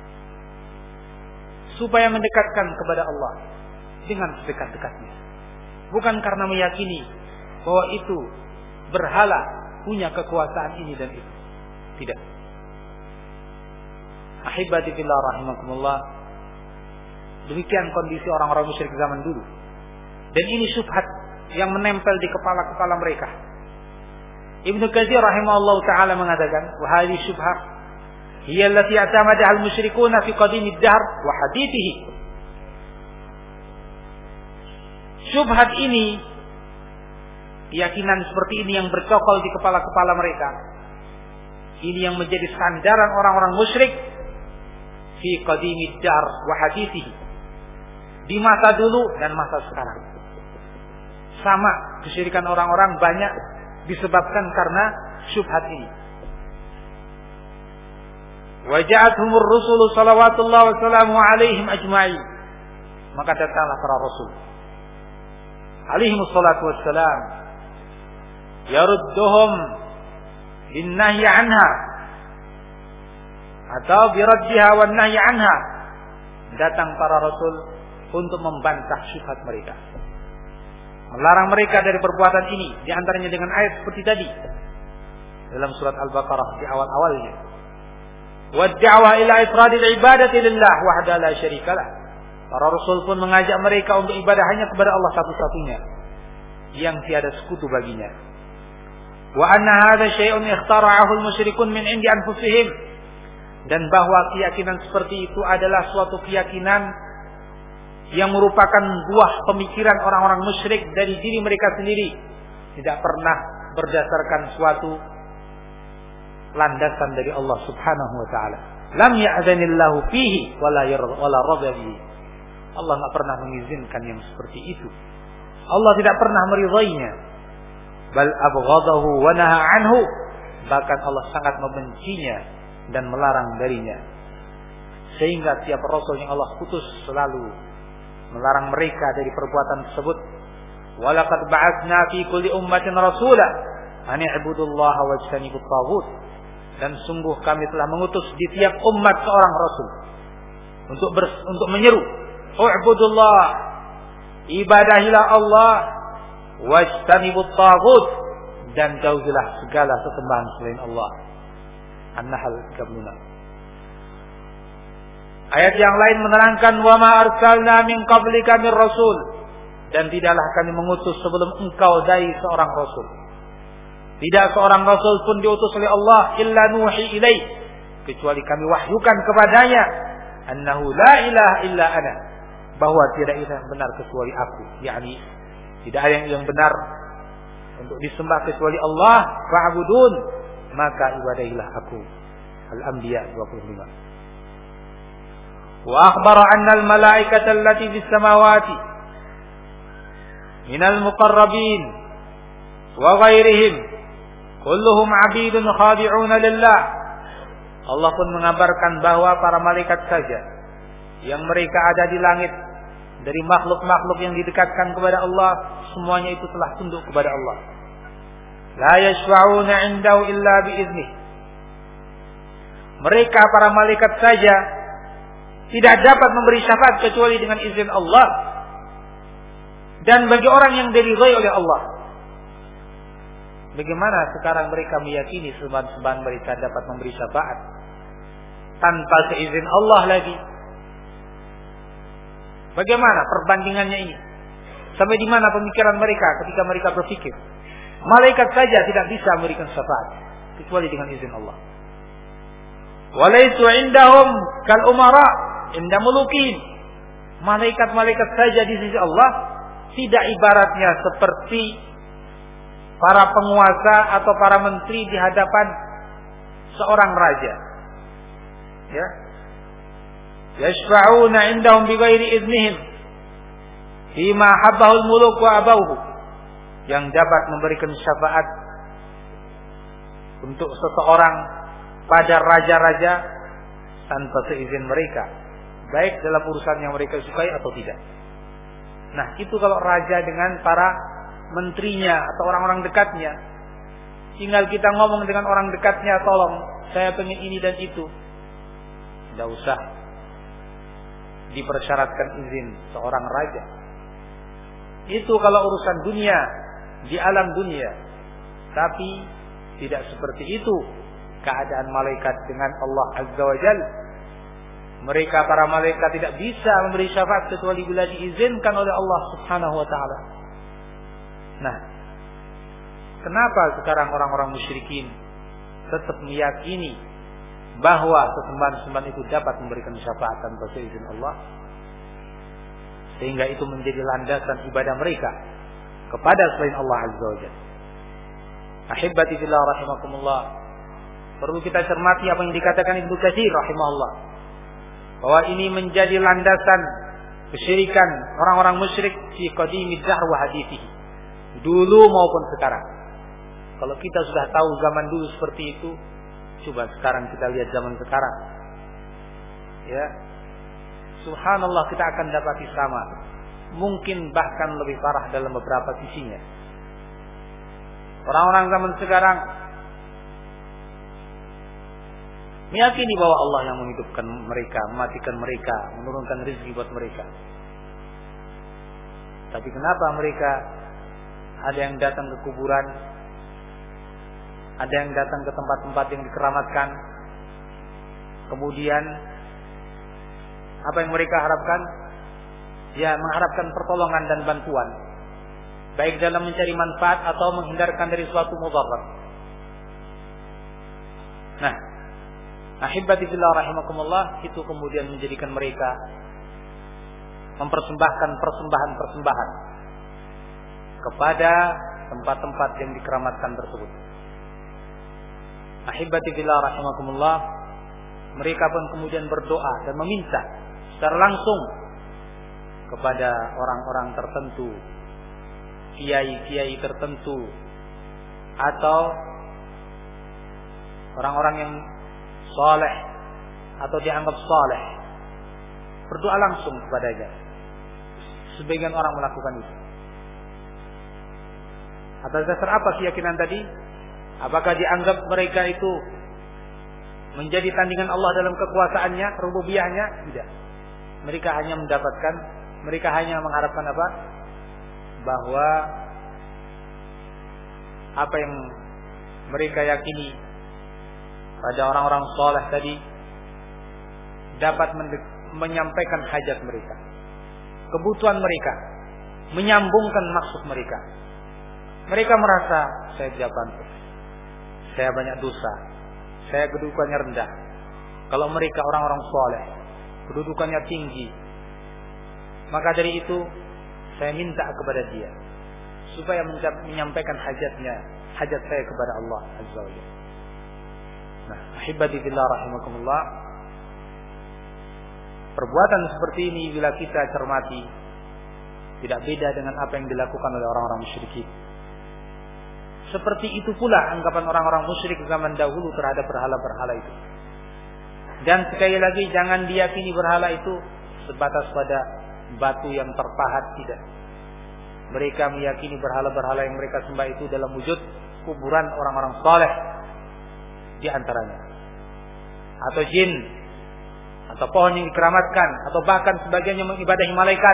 supaya mendekatkan kepada Allah dengan sedekat-dekatnya, bukan karena meyakini bahwa itu berhala punya kekuasaan ini dan itu. Tidak. Ahibati fillah rahimakumullah. Demikian kondisi orang-orang musyrik zaman dulu. Dan ini syubhat yang menempel di kepala-kepala mereka. Ibnu Katsir rahimahullah taala mengatakan, wa hadhihi syubhah hiya allati i'tamadaha al-musyrikuuna fi qadimid dahr wa hadithihi. Syubhat ini, keyakinan seperti ini yang bercokol di kepala-kepala mereka, ini yang menjadi sandaran orang-orang musyrik fi qadimid dahr wa hadithihi, di masa dulu dan masa sekarang. Sama, kesyirikan orang-orang banyak disebabkan karena syubhat ini. Wa ja'atuhumur rusulu salawatullah wa salamu alaihim ajma'in, maka datanglah para rasul alaihimus salatu wassalam, yarudduhum bin nahyi anha, atau biraddiha wan nahyi anha. Datang para rasul untuk membantah syubhat mereka, melarang mereka dari perbuatan ini, di antaranya dengan ayat seperti tadi dalam surat Al-Baqarah di awal-awalnya. Wad-da'wa ila ifradil ibadati lillah wahda la syarikalah. Para rasul pun mengajak mereka untuk ibadah hanya kepada Allah satu-satunya yang tiada sekutu baginya. Wa anna hadza syai'un ikhtara'ahu al-musyrikun min 'indi anfusihim, dan bahwa keyakinan seperti itu adalah suatu keyakinan yang merupakan buah pemikiran orang-orang musyrik dari diri mereka sendiri, tidak pernah berdasarkan suatu landasan dari Allah Subhanahu wa taala. Lam ya'zanillahu fihi wala radha bihi. Allah enggak pernah mengizinkan yang seperti itu. Allah tidak pernah meridainya. Bal abghadahu wa naha anhu. bahkan Allah sangat membencinya dan melarang darinya. Sehingga tiap rasul yang Allah putus selalu melarang mereka dari perbuatan tersebut. Walaqad ba'atsna fi kulli ummatin rasula an i'budullaha wajtanibut taghut. Dan sungguh kami telah mengutus di tiap umat seorang rasul untuk menyeru, "U'budullah, ibadahilah Allah, wajtanibut taghut, dan jauhilah segala sesembahan selain Allah." An-Nahl 36. Ayat yang lain menerangkan, "Wa ma arsalna min qablika mir rasul." Dan tidaklah kami mengutus sebelum engkau dari seorang rasul. Tidak seorang rasul pun diutus oleh Allah illa nuhi ilaih, kecuali kami wahyukan kepadanya, annahu la ilaha illa ana, bahwa tidak ada yang benar kecuali aku, yakni tidak ada yang benar untuk disembah kecuali Allah, fa'budun, maka ibadahilah aku. Al-Anbiya 25. Wa akhbara anna al-malaikata allati fis samawati minal muqarrabin wa ghairihim kulluhum 'abidun khadi'una lillah. Allah pun mengabarkan bahwa para malaikat saja yang mereka ada di langit, dari makhluk-makhluk yang didekatkan kepada Allah, semuanya itu telah tunduk kepada Allah. La yashfa'una 'indahu illa biiznih. Mereka para malaikat saja tidak dapat memberi syafaat kecuali dengan izin Allah, dan bagi orang yang diridhai oleh Allah. Bagaimana sekarang mereka meyakini sembahan-sembahan mereka dapat memberi syafaat tanpa seizin Allah lagi? Bagaimana perbandingannya ini? Sampai di mana pemikiran mereka ketika mereka berpikir malaikat saja tidak bisa memberikan syafaat kecuali dengan izin Allah. Walaisu indahum kal umara inda mulukin. Malaikat-malaikat saja di sisi Allah tidak ibaratnya seperti para penguasa atau para menteri di hadapan seorang raja. Ya. Yashfa'una indahum bighairi idznihim fima habbahul muluk wa abauhu. Yang dapat memberikan syafaat untuk seseorang pada raja-raja tanpa seizin mereka, baik dalam urusan yang mereka sukai atau tidak. Nah, itu kalau raja dengan para menterinya atau orang-orang dekatnya. Tinggal kita ngomong dengan orang dekatnya, tolong saya pengen ini dan itu, tidak usah dipersyaratkan izin seorang raja. Itu kalau urusan dunia, di alam dunia. Tapi tidak seperti itu keadaan malaikat dengan Allah Azza wa Jalla. Mereka para malaikat tidak bisa memberi syafaat kecuali bila diizinkan oleh Allah Subhanahu wa taala. Nah, kenapa sekarang orang-orang musyrikin tetap meyakini bahwa sesembahan-sesembahan itu dapat memberikan syafaat tanpa seizin Allah, sehingga itu menjadi landasan ibadah mereka kepada selain Allah Azza wa Jalla? Ahibati fillah rahimakumullah, perlu kita cermati apa yang dikatakan Ibnu Katsir rahimahullah, bahwa ini menjadi landasan kesyirikan orang-orang musyrik fi qadimid dahr wa hadithi, dulu maupun sekarang. Kalau kita sudah tahu zaman dulu seperti itu, coba sekarang kita lihat zaman sekarang. Ya, subhanallah, kita akan dapati sama, mungkin bahkan lebih parah dalam beberapa sisinya. Orang-orang zaman sekarang meyakini bahwa Allah yang menghidupkan mereka, mematikan mereka, menurunkan rezeki buat mereka. Tapi kenapa mereka ada yang datang ke kuburan, ada yang datang ke tempat-tempat yang dikeramatkan, kemudian apa yang mereka harapkan? Ya, mengharapkan pertolongan dan bantuan, baik dalam mencari manfaat atau menghindarkan dari suatu mudarat. Nah, ahibati fillah rahimakumullah, itu kemudian menjadikan mereka mempersembahkan persembahan-persembahan kepada tempat-tempat yang dikeramatkan tersebut. Ahibati fillah rahimakumullah, mereka pun kemudian berdoa dan meminta secara langsung kepada orang-orang tertentu, kiai-kiai tertentu, atau orang-orang yang saleh atau dianggap saleh, berdoa langsung kepadanya. Sebagian orang melakukan itu. Atas dasar apa keyakinan tadi? Apakah dianggap mereka itu menjadi tandingan Allah dalam kekuasaannya, rububiyahnya? Tidak. Mereka hanya mengharapkan apa? Bahwa apa yang mereka yakini pada orang-orang saleh tadi dapat menyampaikan hajat mereka, kebutuhan mereka, menyambungkan maksud mereka. Mereka merasa saya tidak pantas, saya banyak dosa, saya kedudukannya rendah. Kalau mereka orang-orang saleh, kedudukannya tinggi, maka dari itu saya minta kepada dia supaya menyampaikan hajat saya kepada Allah Azza wa Jalla. Nah, ahibati fillah rahimakumullah, perbuatan seperti ini bila kita cermati tidak beda dengan apa yang dilakukan oleh orang-orang musyrikin. Seperti itu pula anggapan orang-orang musyrik zaman dahulu terhadap berhala-berhala itu. Dan sekali lagi jangan diyakini berhala itu sebatas pada batu yang terpahat, tidak. Mereka meyakini berhala-berhala yang mereka sembah itu dalam wujud kuburan orang-orang saleh di antaranya, atau jin, atau pohon yang dikeramatkan, atau bahkan sebagiannya mengibadahi malaikat,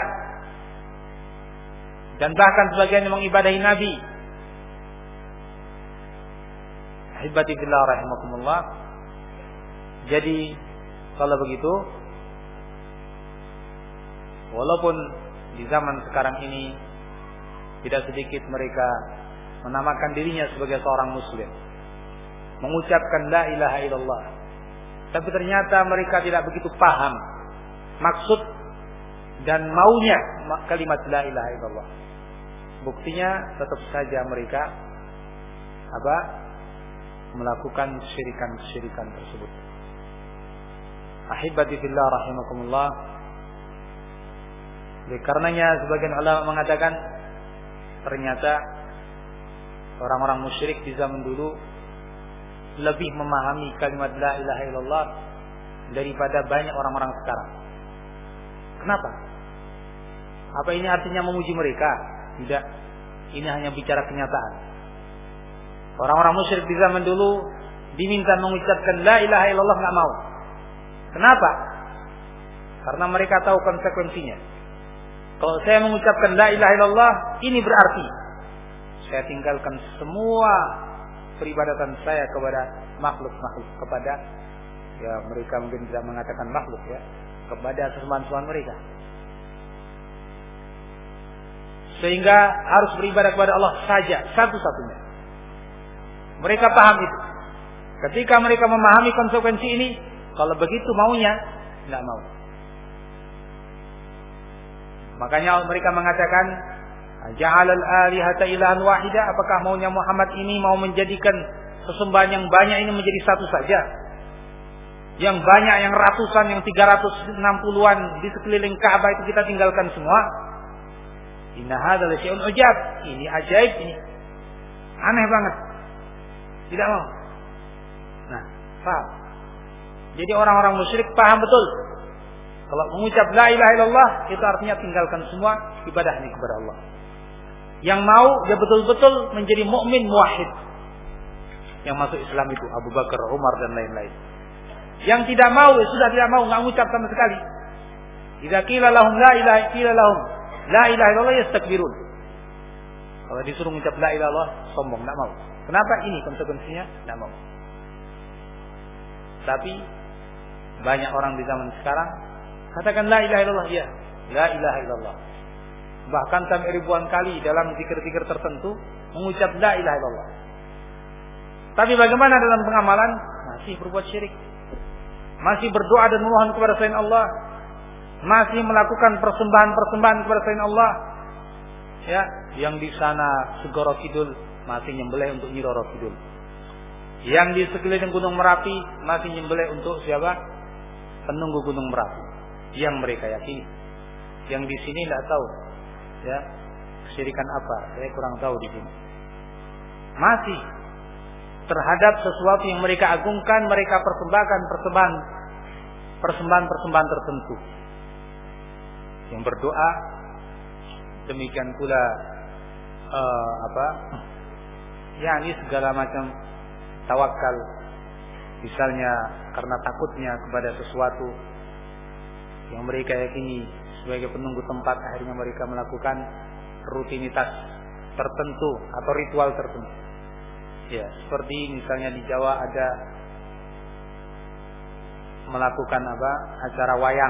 dan bahkan sebagiannya mengibadahi nabi. Ahibati fillah rahimakumullah. Jadi kalau begitu, walaupun di zaman sekarang ini tidak sedikit mereka menamakan dirinya sebagai seorang muslim, mengucapkan la ilaha illallah, tapi ternyata mereka tidak begitu paham maksud dan maunya kalimat la ilaha illallah. Buktinya tetap saja mereka melakukan kesyirikan tersebut. Ahibati fillah rahimakumullah. Karenanya sebagian ulama mengatakan ternyata orang-orang musyrik di zaman dulu lebih memahami kalimat la ilaha illallah daripada banyak orang-orang sekarang. Kenapa? Apa ini artinya memuji mereka? Tidak. Ini hanya bicara kenyataan. Orang-orang musyrik di zaman dulu diminta mengucapkan la ilaha illallah, enggak mau. Kenapa? Karena mereka tahu konsekuensinya. Kalau saya mengucapkan la ilaha illallah, ini berarti saya tinggalkan semua peribadatan saya kepada makhluk-makhluk, kepada, ya mereka mungkin tidak mengatakan makhluk, ya, kepada sesembahan-sembahan mereka. Sehingga harus beribadah kepada Allah saja, satu-satunya. Mereka paham itu. Ketika mereka memahami konsekuensi ini, kalau begitu maunya, tidak mau. Makanya mereka mengatakan, ja'alal alihata ilahan wahida, apakah maunya Muhammad ini mau menjadikan sesembahan yang banyak ini menjadi satu saja? Yang banyak, yang ratusan, yang 360-an di sekeliling Ka'bah itu kita tinggalkan semua? Inna hadzal syai'un ujab. Ini ajaib ini. Aneh banget. Tidak mau. Nah, paham. Jadi orang-orang musyrik paham betul. Kalau mengucap la ilaha illallah itu artinya tinggalkan semua ibadah ini kepada Allah. Yang mau dia betul-betul menjadi mukmin muwahhid. Yang masuk Islam itu Abu Bakar, Umar dan lain-lain. Yang tidak mau, sudah tidak mau, enggak mengucap sama sekali. Idza qila lahum la ilaha illallah yastakbirun. Kalau disuruh mengucap la ilaha illallah sombong, enggak mau. Kenapa? Ini konsekuensinya, enggak mau. Tapi banyak orang di zaman sekarang katakan la ilaha illallah, ya, la ilaha illallah. Bahkan sampai ribuan kali dalam zikir-zikir tertentu mengucap la ilaha illallah. Tapi bagaimana dalam pengamalan? Masih berbuat syirik. Masih berdoa dan memohon kepada selain Allah. Masih melakukan persembahan-persembahan kepada selain Allah. Ya, yang di sana Segoro Kidul masih nyembelih untuk Nyi Roro Kidul. Yang di sekeliling Gunung Merapi masih nyembelih untuk siapa? Penunggu Gunung Merapi. Yang mereka yakini. Yang di sini tidak tahu, ya, kesyirikan apa? Saya kurang tahu di sini. Masih terhadap sesuatu yang mereka agungkan, mereka persembahkan persembahan tertentu. Yang berdoa, demikian pula yakni segala macam tawakal, misalnya karena takutnya kepada sesuatu yang mereka yakini sebagai penunggu tempat, akhirnya mereka melakukan rutinitas tertentu atau ritual tertentu. Ya, seperti misalnya di Jawa ada melakukan acara wayang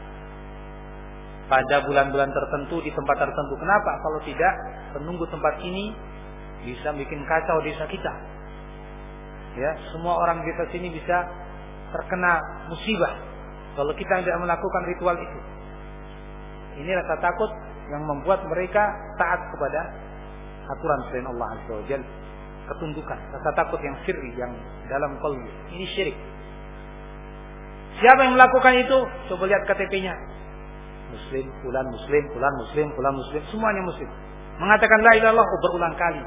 pada bulan-bulan tertentu di tempat tertentu. Kenapa? Kalau tidak, penunggu tempat ini bisa bikin kacau desa kita. Ya, semua orang desa sini bisa terkena musibah kalau kita tidak melakukan ritual itu. Ini rasa takut yang membuat mereka taat kepada aturan selain Allah Azza wa Jalla. Ketundukan, rasa takut yang sirri, yang dalam qalbi. Ini syirik. Siapa yang melakukan itu? Coba lihat KTP-nya. Muslim, fulan muslim, fulan muslim, fulan muslim, semuanya muslim. Mengatakan la ilaha illallah berulang kali.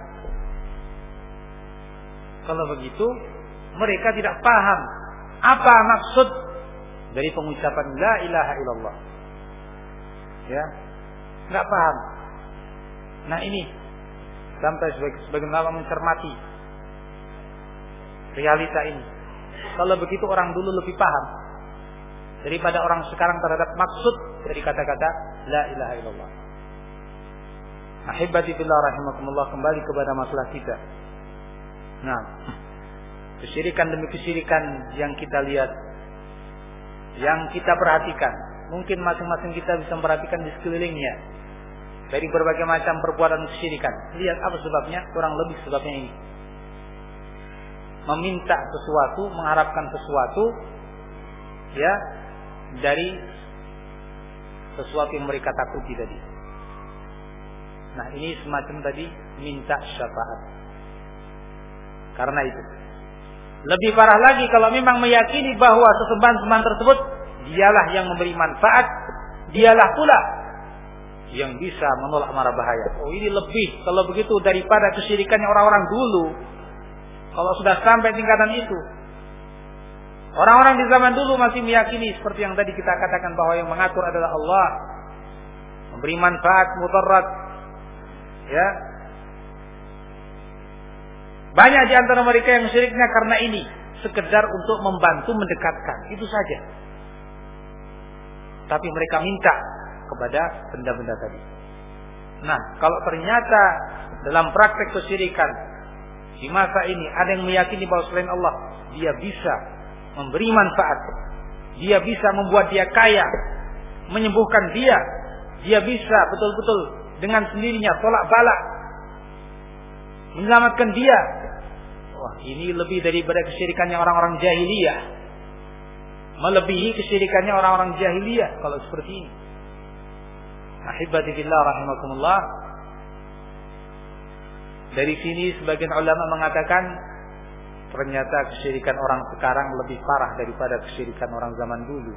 Kalau begitu, mereka tidak paham apa maksud dari pengucapan la ilaha illallah. Ya, nggak paham. Nah ini sampai sebagian ulama mencermati realita ini. Kalau begitu orang dulu lebih paham daripada orang sekarang terhadap maksud dari kata-kata la ilaha illallah. Ahibati fillah rahimakumullah, kembali kepada masalah kita. Nah, kesyirikan demi kesyirikan yang kita lihat, yang kita perhatikan, mungkin masing-masing kita bisa memperhatikan di sekelilingnya dari berbagai macam perbuatan kesyirikan. Lihat apa sebabnya, kurang lebih sebabnya ini. Meminta sesuatu, mengharapkan sesuatu, ya, dari sesuatu yang mereka takuti tadi. Nah, ini semacam tadi minta syafaat. Karena itu lebih parah lagi kalau memang meyakini bahwa sesembahan-sembahan tersebut dialah yang memberi manfaat, dialah pula yang bisa menolak mara bahaya. Oh, ini lebih kalau begitu daripada kesyirikannya orang-orang dulu. Kalau sudah sampai tingkatan itu, orang-orang di zaman dulu masih meyakini seperti yang tadi kita katakan bahwa yang mengatur adalah Allah, memberi manfaat, mudarat, ya. Banyak di antara mereka yang syiriknya karena ini, sekedar untuk membantu mendekatkan, itu saja. Tapi mereka minta kepada benda-benda tadi. Nah, kalau ternyata dalam praktek kesyirikan di masa ini ada yang meyakini bahwa selain Allah dia bisa memberi manfaat, dia bisa membuat dia kaya, menyembuhkan dia bisa betul-betul dengan sendirinya tolak balak, menyelamatkan dia. Wah, ini lebih daripada kesyirikannya orang-orang jahiliyah, melebihi kesyirikannya orang-orang jahiliyah kalau seperti ini. Ahibati fillah rahimakumullah. Dari sini sebagian ulama mengatakan ternyata kesyirikan orang sekarang lebih parah daripada kesyirikan orang zaman dulu.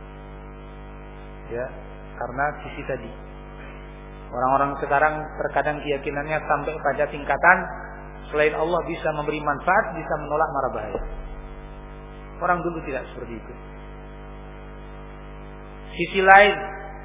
Ya, karena sisi tadi. Orang-orang sekarang terkadang keyakinannya sampai pada tingkatan selain Allah bisa memberi manfaat, bisa menolak mara bahaya. Orang dulu tidak seperti itu. Sisi lain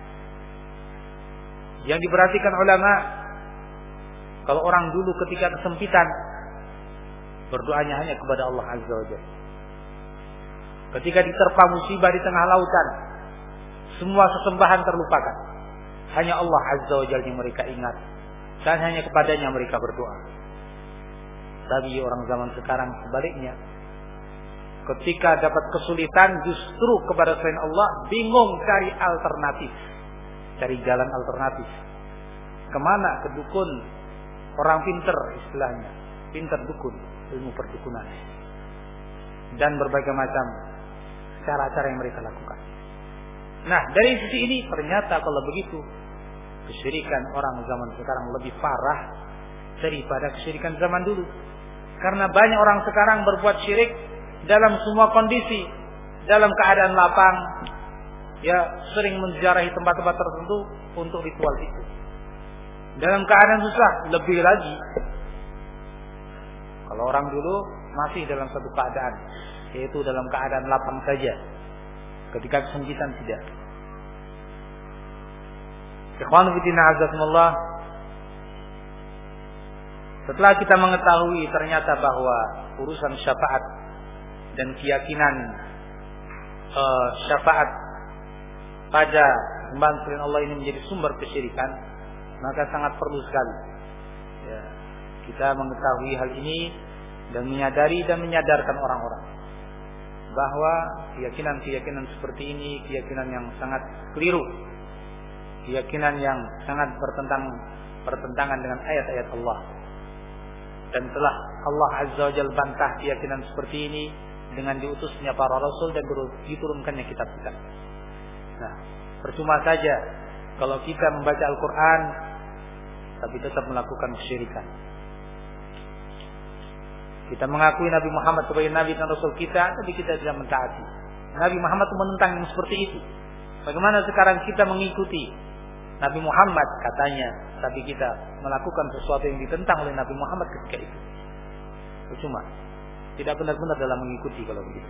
yang diperhatikan ulama, kalau orang dulu ketika kesempitan berdoanya hanya kepada Allah Azza wa Jalla. Ketika diterpa musibah di tengah lautan, semua sesembahan terlupakan. Hanya Allah Azza wa Jalla yang mereka ingat, dan hanya kepadanya mereka berdoa. Tapi orang zaman sekarang sebaliknya. Ketika dapat kesulitan justru kepada selain Allah, bingung cari alternatif, cari jalan alternatif. Kemana? Ke dukun, orang pinter istilahnya, pinter dukun, ilmu perdukunan, dan berbagai macam cara-cara yang mereka lakukan. Nah, dari sisi ini ternyata kalau begitu kesyirikan orang zaman sekarang lebih parah daripada kesyirikan zaman dulu. Karena banyak orang sekarang berbuat syirik dalam semua kondisi, dalam keadaan lapang, ya, sering menziarahi tempat-tempat tertentu untuk ritual itu. Dalam keadaan susah lebih lagi. Kalau orang dulu masih dalam satu keadaan, yaitu dalam keadaan lapang saja. Ketika kesempitan tidak. Ikhwan fillah azakumullah. Setelah kita mengetahui ternyata bahwa urusan syafaat dan keyakinan syafaat pada sembahan selain Allah ini menjadi sumber kesyirikan, maka sangat perlu sekali ya, kita mengetahui hal ini dan menyadari dan menyadarkan orang-orang bahwa keyakinan-keyakinan seperti ini keyakinan yang sangat keliru, keyakinan yang sangat bertentangan dengan ayat-ayat Allah. Dan telah Allah Azza wa Jalla bantah keyakinan seperti ini dengan diutusnya para rasul dan diturunkannya kitab-kitab. Nah, percuma saja kalau kita membaca Al-Quran tapi tetap melakukan kesyirikan. Kita mengakui Nabi Muhammad sebagai Nabi dan Rasul kita, tapi kita tidak mentaati. Nabi Muhammad menentang yang seperti itu. Bagaimana sekarang kita mengikuti Nabi Muhammad katanya, tapi kita melakukan sesuatu yang ditentang oleh Nabi Muhammad ketika itu. Percuma. Tidak benar-benar dalam mengikuti kalau begitu.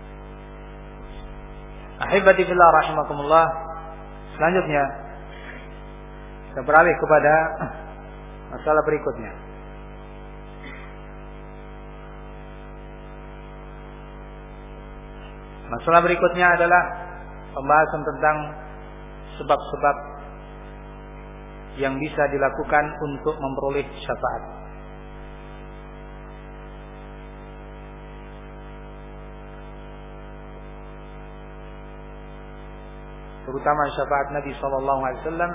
Ahibati fillah rahimakumullah. Selanjutnya kita beralih kepada masalah berikutnya. Masalah berikutnya adalah pembahasan tentang sebab-sebab yang bisa dilakukan untuk memperoleh syafaat. Terutama syafaat Nabi sallallahu alaihi wasallam.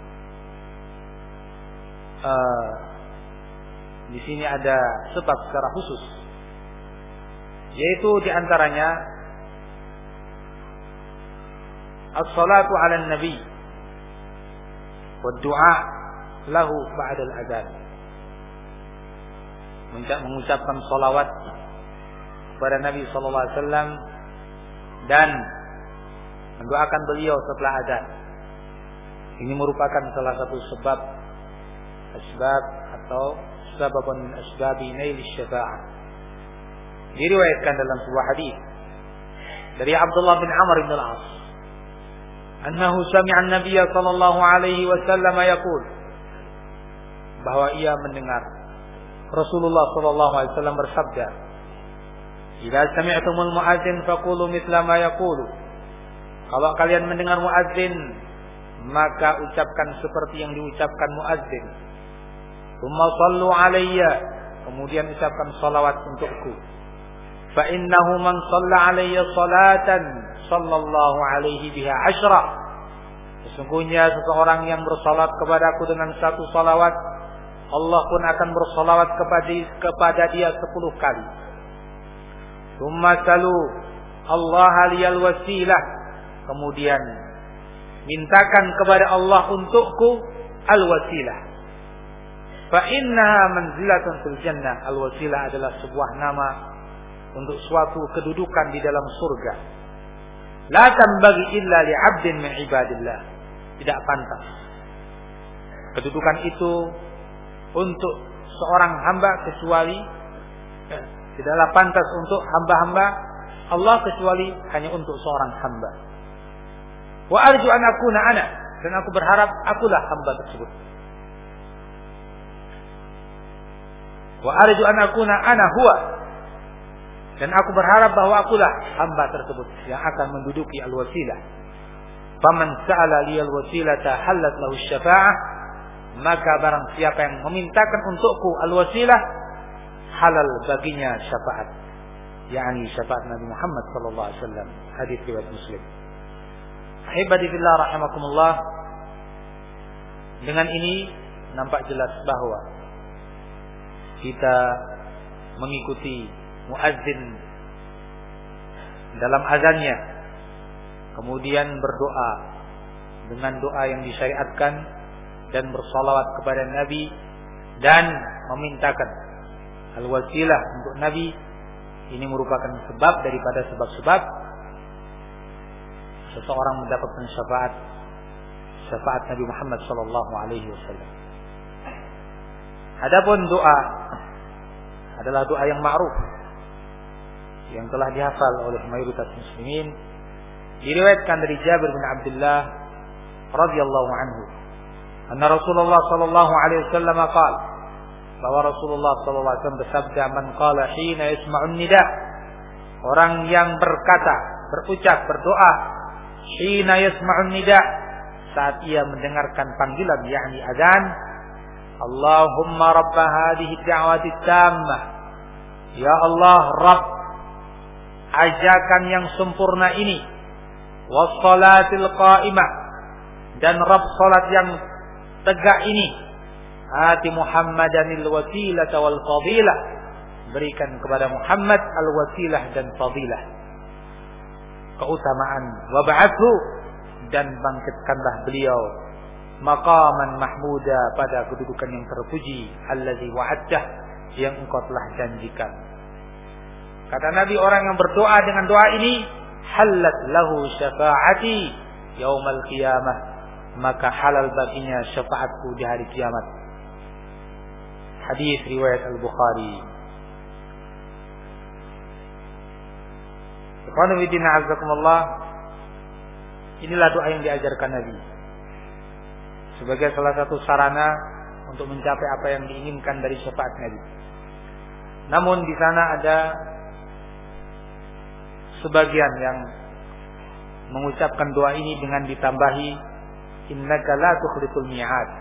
Di sini ada sebab secara khusus, yaitu diantaranya as-salatu 'alan nabi wa du'a lahu ba'da al-adzan. Mengucapkan salawat kepada Nabi sallallahu alaihi wasallam dan mendoakan beliau setelah adzan. Ini merupakan salah satu sebab atau sababun min asbabi nail syafa'ah. Diriwayatkan dalam sebuah hadis dari Abdullah bin Amr bin al-As, annahu sami'a an-nabiy sallallahu alaihi wasallam yaqul, bahwa ia mendengar Rasulullah sallallahu alaihi wasallam bersabda, "Idza sami'tumul muadzin faqulu mithla ma yaqulu." Kalau kalian mendengar muadzin, maka ucapkan seperti yang diucapkan muadzin. Tsumma shallu alayya, kemudian ucapkan salawat untukku. Fa innahu man shalla alayya salatan sallallahu alaihi biha asyra. Sesungguhnya seseorang yang bersalat kepadaku dengan satu salawat, Allah pun akan bersalawat kepada dia 10 kali. Tsumma salu Allah liyal wasilah, kemudian mintakan kepada Allah untukku al-wasilah. Fa innaha manzilatun fil jannah. Al-wasilah adalah sebuah nama untuk suatu kedudukan di dalam surga. La tambagi illa li 'abdin min ibadillah. Tidak pantas kedudukan itu untuk seorang hamba kecuali tidaklah pantas untuk hamba-hamba Allah kecuali hanya untuk seorang hamba. Wa arju an akuna ana, dan aku berharap akulah hamba tersebut. Wa arju an akuna ana huwa, dan aku berharap bahwa akulah hamba tersebut yang akan menduduki al-wasilah. Faman sa'ala liyal wasilata halat lahu syafa'ah, maka barang siapa yang memintakan untukku al-wasilah, halal baginya syafaat, yakni syafaat Nabi Muhammad sallallahu alaihi wasallam. Hadis riwayat Muslim. Ahibati fillah rahimakumullah. Dengan ini nampak jelas bahwa kita mengikuti muadzin dalam azannya, kemudian berdoa dengan doa yang disyariatkan dan bersalawat kepada Nabi dan memintakan al-wasilah untuk Nabi. Ini merupakan sebab daripada sebab-sebab seseorang mendapatkan syafaat Nabi Muhammad sallallahu alaihi wasallam. Adapun doa adalah doa yang ma'ruf yang telah dihafal oleh mayoritas muslimin. Diriwayatkan dari Jabir bin Abdullah radhiyallahu anhu, anna Rasulullah sallallahu alaihi wasallam qala, bahwa Rasulullah sallallahu alaihi wasallam bersabda, man qala hina yasma'un nida, orang yang berkata, berucap, berdoa hina yasma'un nida, saat ia mendengarkan panggilan, yakni azan, Allahumma rabba hadhihi da'wati tammah, ya Allah Rabb ajakan yang sempurna ini, wassalatil qa'imah, dan Rabb salat yang tegak ini, ati Muhammadanil wasilata wal fadilah, berikan kepada Muhammad al-wasilah dan fadilah, keutamaan, wa ba'athu, dan bangkitkanlah beliau maqaman mahmuda, pada kedudukan yang terpuji, allazi wa'addah, yang engkau telah janjikan. Kata Nabi, orang yang berdoa dengan doa ini, halat lahu syafa'ati yaumal qiyamah, maka halal baginya syafaatku di hari kiamat. Hadis riwayat Al-Bukhari. Ikhwan fillah azakumullah, inilah doa yang diajarkan Nabi sebagai salah satu sarana untuk mencapai apa yang diinginkan dari syafaat Nabi. Namun di sana ada sebagian yang mengucapkan doa ini dengan ditambahi innaka la tukhliful mi'ad.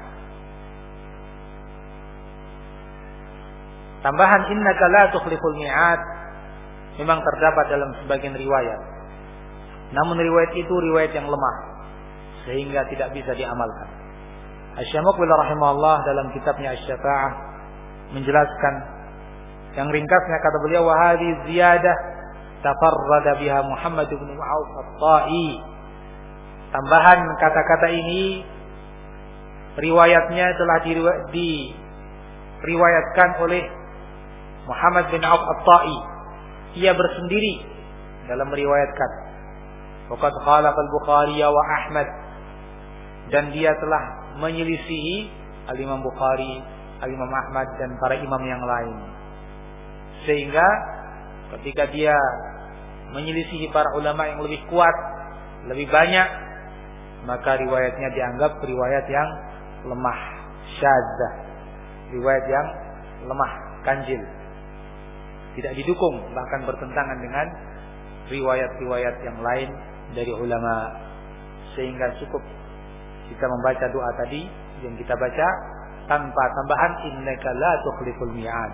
Tambahan innaka la tukhliful mi'ad memang terdapat dalam sebagian riwayat. Namun riwayat itu riwayat yang lemah sehingga tidak bisa diamalkan. Asy-Syamukbil rahimahullah dalam kitabnya Asy-Syafa'ah menjelaskan yang ringkasnya, kata beliau, wa hadhihi ziyadah tafarrada biha Muhammad bin Auf at-Ta'i. Tambahan kata-kata ini riwayatnya telah diriwayatkan oleh Muhammad bin Auf at-Ta'i. Ia bersendiri dalam meriwayatkan. Waqad khalafa al-Bukhari wa Ahmad, dan dia telah menyelisihi al-Imam Bukhari, al-Imam Ahmad, dan para imam yang lain. Sehingga ketika dia menyelisihi para ulama yang lebih kuat, lebih banyak, maka riwayatnya dianggap riwayat yang lemah, syadzah, riwayat yang lemah, ganjil, tidak didukung, bahkan bertentangan dengan riwayat-riwayat yang lain dari ulama. Sehingga cukup kita membaca doa tadi yang kita baca tanpa tambahan innaka la tukhliful mi'ad.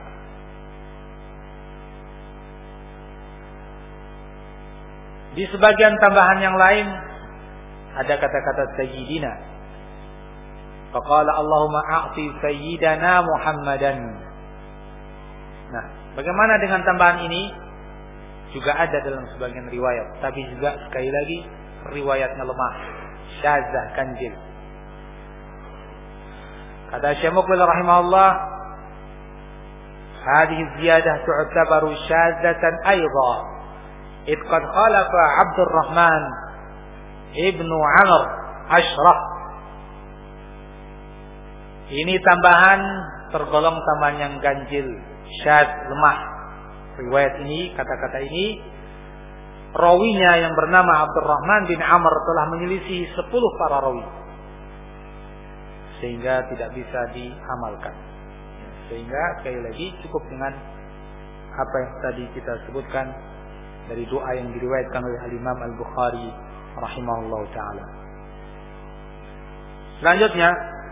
Di sebagian tambahan yang lain ada kata-kata sayyidina. Faqala Allahumma a'ti sayyidana Muhammadan. Nah, bagaimana dengan tambahan ini? Juga ada dalam sebagian riwayat, tapi juga sekali lagi riwayatnya lemah, syadzah, ganjil. Kata Syamukbil rahimahullah, hadhihi ziyadah tu'tabaru syadzatan aidha, id qad khalafa Abdurrahman ibnu Amr Ashraf. Ini tambahan tergolong tambahan yang ganjil, syadz, lemah. Riwayat ini, kata-kata ini, rawinya yang bernama Abdurrahman bin Amr telah menyelisih 10 para rawi, sehingga tidak bisa diamalkan. Sehingga sekali lagi cukup dengan apa yang tadi kita sebutkan dari doa yang diriwayatkan oleh Al-Imam Al-Bukhari rahimahullah ta'ala. Selanjutnya,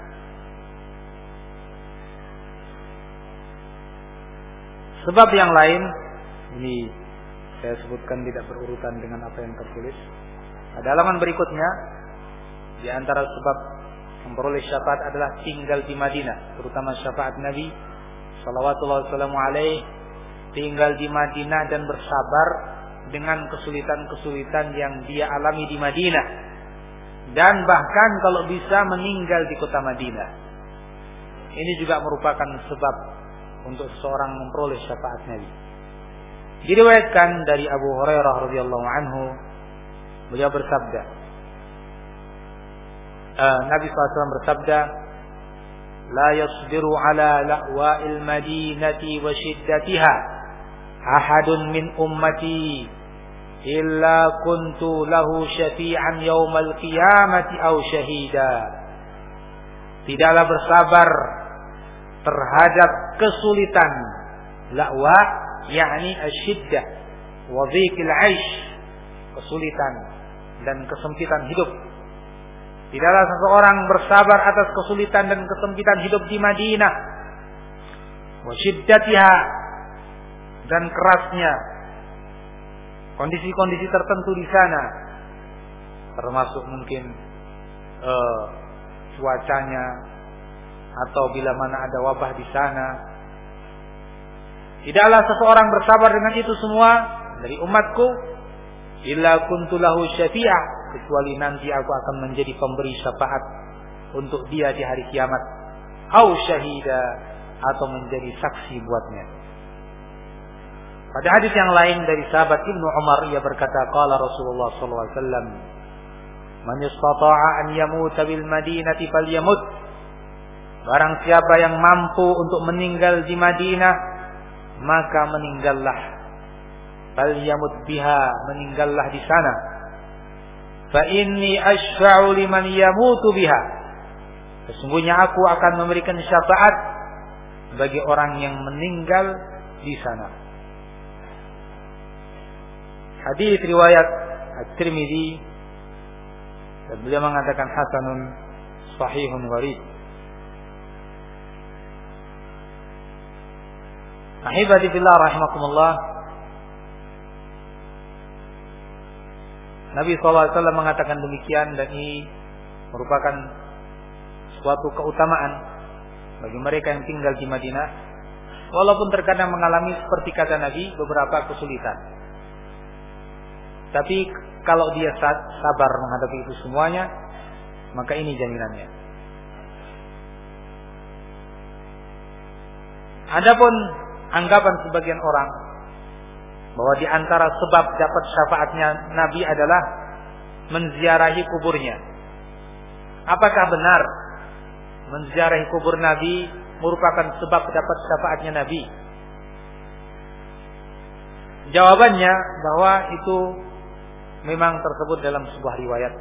sebab yang lain, ini saya sebutkan tidak berurutan dengan apa yang tertulis. Pada halaman berikutnya, di antara sebab memperoleh syafaat adalah tinggal di Madinah, terutama syafaat Nabi sallallahu alaihi, tinggal di Madinah dan bersabar dengan kesulitan-kesulitan yang dia alami di Madinah, dan bahkan kalau bisa meninggal di kota Madinah. Ini juga merupakan sebab untuk seseorang memperoleh syafaat Nabi. Diriwayatkan dari Abu Hurairah radhiyallahu anhu, beliau bersabda, Nabi SAW bersabda, la yasbiru ala la'wa'il madinati wa shiddatiha ahadun min ummati illa kuntu lahu syafi'an yaumal qiyamati aw syahida. Tidaklah bersabar terhadap kesulitan la'wa, yakni asyiddah wa dhiqil 'aish, kesulitan dan kesempitan hidup. Tidaklah seseorang bersabar atas kesulitan dan kesempitan hidup di Madinah, wa syiddatiha, dan kerasnya kondisi-kondisi tertentu di sana, termasuk mungkin cuacanya, atau bila mana ada wabah di sana. Tidaklah seseorang bersabar dengan itu semua dari umatku, illa kuntu lahu syafi'ah, kecuali nanti aku akan menjadi pemberi syafaat untuk dia di hari kiamat, au syahida, atau menjadi saksi buatnya. Pada hadis yang lain dari sahabat Ibnu Umar, ia berkata, qala Rasulullah sallallahu alaihi wasallam, man istata'a an yamuta bil madinati falyamut. Barang siapa yang mampu untuk meninggal di Madinah, maka meninggallah. Falyamut biha, meninggallah di sana. Fa inni asyfa'u liman yamutu biha. Sesungguhnya aku akan memberikan syafaat bagi orang yang meninggal di sana. Hadis riwayat At-Tirmidzi, dan beliau mengatakan hasanun sahihun gharib. Ahibati fillah rahimakumullah. Nabi SAW mengatakan demikian, dan ini merupakan suatu keutamaan bagi mereka yang tinggal di Madinah, walaupun terkadang mengalami seperti kata Nabi beberapa kesulitan. Tapi kalau dia sabar menghadapi itu semuanya, maka ini jaminannya. Adapun anggapan sebagian orang bahwa di antara sebab dapat syafaatnya Nabi adalah menziarahi kuburnya. Apakah benar menziarahi kubur Nabi merupakan sebab dapat syafaatnya Nabi? Jawabannya bahwa itu memang tersebut dalam sebuah riwayat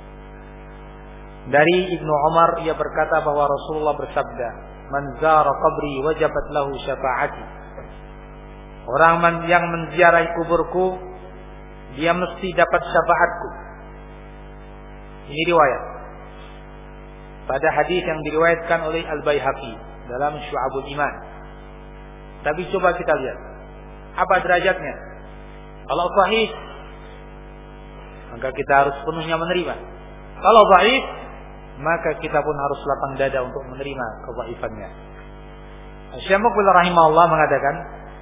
dari Ibnu Umar. Ia berkata bahwa Rasulullah bersabda, man zara qabri wajabat lahu syafaati. Orang yang menziarahi kuburku, dia mesti dapat syafaatku. Ini riwayat pada hadis yang diriwayatkan oleh Al-Baihaqi dalam Syu'abul Iman. Tapi coba kita lihat apa derajatnya. Kalau sahih, maka kita harus sepenuhnya menerima. Kalau dhaif, maka kita pun harus lapang dada untuk menerima kedhaifannya. Syekh Muqbil rahimahullah mengatakan,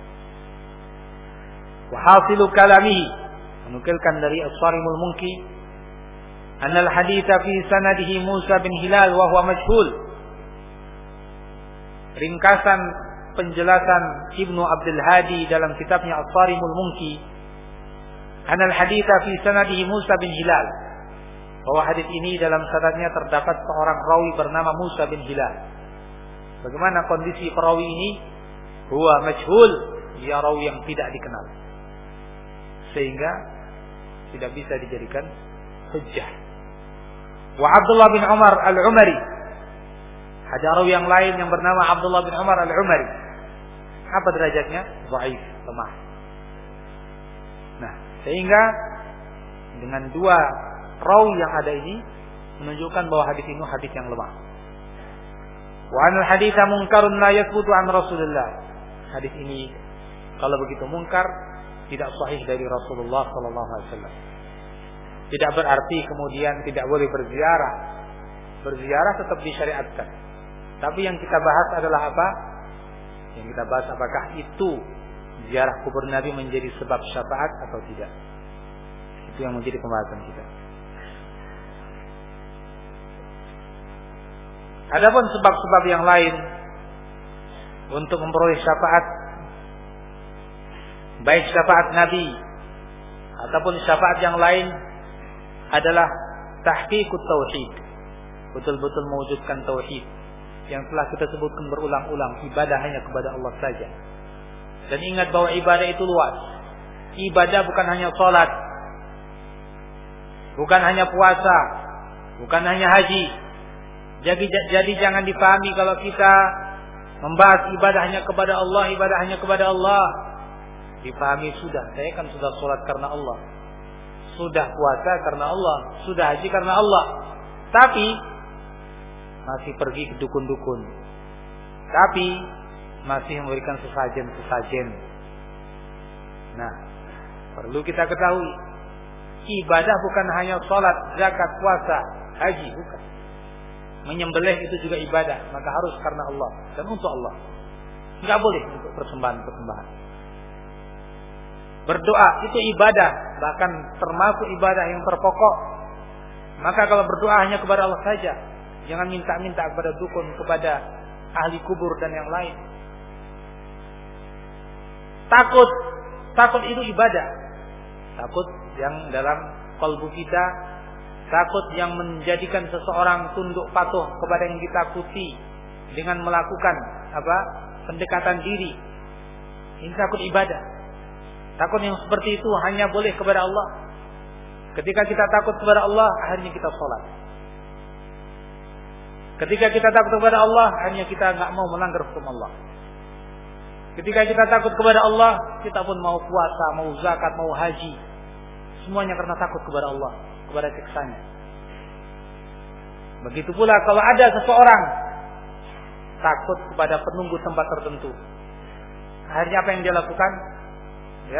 wa hasilu kalamihi, menukilkan dari As-Sarimul Munki, anna al-haditha fi sanadihi Musa bin Hilal wa huwa majhul. Ringkasan penjelasan Ibnu Abdul Hadi dalam kitabnya As-Sarimul Munki, anna al-haditha fi sanadihi Musa bin Hilal, bahwa hadis ini dalam sanadnya terdapat seorang rawi bernama Musa bin Hilal. Bagaimana kondisi perawi ini? Huwa majhul, dia rawi yang tidak dikenal, sehingga tidak bisa dijadikan hujjah. Wa Abdullah bin Umar al-Umari, ada rawi yang lain yang bernama Abdullah bin Umar al-Umari. Apa derajatnya? Dhaif, lemah. Nah, sehingga dengan dua rawi yang ada ini menunjukkan bahwa hadis ini hadis yang lemah. Wa anal haditsa munkarun la yathbutu an Rasulullah. Hadis ini kalau begitu mungkar, tidak sahih dari Rasulullah sallallahu alaihi wasallam. Tidak berarti kemudian tidak boleh berziarah. Berziarah tetap disyariatkan. Tapi yang kita bahas adalah apa? Yang kita bahas apakah itu ziarah kubur Nabi menjadi sebab syafaat atau tidak. Itu yang menjadi pembahasan kita. Adapun sebab-sebab yang lain untuk memperoleh syafaat, baik syafaat Nabi ataupun syafaat yang lain, adalah tahqiqut tauhid, betul-betul mewujudkan tauhid, yang telah kita sebutkan berulang-ulang, ibadah hanya kepada Allah saja. Dan ingat bahwa ibadah itu luas. Ibadah bukan hanya sholat, bukan hanya puasa, bukan hanya haji. Jadi jangan dipahami kalau kita membahas ibadah hanya kepada Allah, ibadah hanya kepada Allah. Dipahami sudah, saya kan sudah sholat karena Allah, sudah puasa karena Allah, sudah haji karena Allah. Tapi masih pergi ke dukun-dukun, tapi masih memberikan sesajen-sesajen. Nah, perlu kita ketahui, ibadah bukan hanya sholat, zakat, puasa, haji, bukan. Menyembelih itu juga ibadah, maka harus karena Allah dan untuk Allah. Enggak boleh untuk persembahan-persembahan. Berdoa itu ibadah, bahkan termasuk ibadah yang terpokok. Maka kalau berdoa hanya kepada Allah saja, jangan minta-minta kepada dukun, kepada ahli kubur dan yang lain. Takut itu ibadah. Takut yang dalam kalbu kita, takut yang menjadikan seseorang tunduk patuh kepada yang ditakuti dengan melakukan pendekatan diri. Ini takut ibadah. Takut yang seperti itu hanya boleh kepada Allah. Ketika kita takut kepada Allah, akhirnya kita sholat. Ketika kita takut kepada Allah, akhirnya kita nggak mau melanggar hukum Allah. Ketika kita takut kepada Allah, kita pun mau puasa, mau zakat, mau haji. Semuanya karena takut kepada Allah, kepada siksanya. Begitu pula kalau ada seseorang takut kepada penunggu tempat tertentu, akhirnya apa yang dia lakukan? Ya,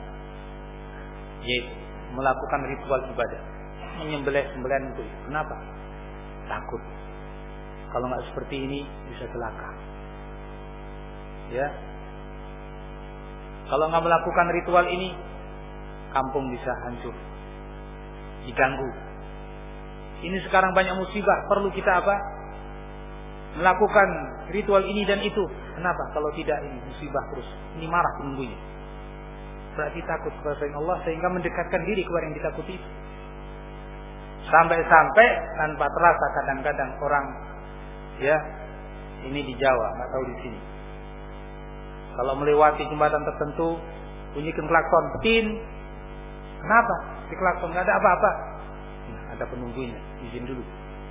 yaitu melakukan ritual ibadah, menyembelih-sembelihan itu. Kenapa? Takut. Kalau nggak seperti ini bisa celaka. Ya, kalau nggak melakukan ritual ini, kampung bisa hancur, diganggu. Ini sekarang banyak musibah, perlu kita melakukan ritual ini dan itu. Kenapa? Kalau tidak ini musibah terus. Ini marah penunggunya. Berarti takut kepada Allah sehingga mendekatkan diri kepada yang ditakuti. Sampai-sampai tanpa terasa kadang-kadang orang, ya, ini di Jawa, nggak tahu di sini. Kalau melewati jembatan tertentu, bunyikan klakson, tin. Kenapa? Di klakson nggak ada apa-apa. Nah, ada penunggunya, izin dulu.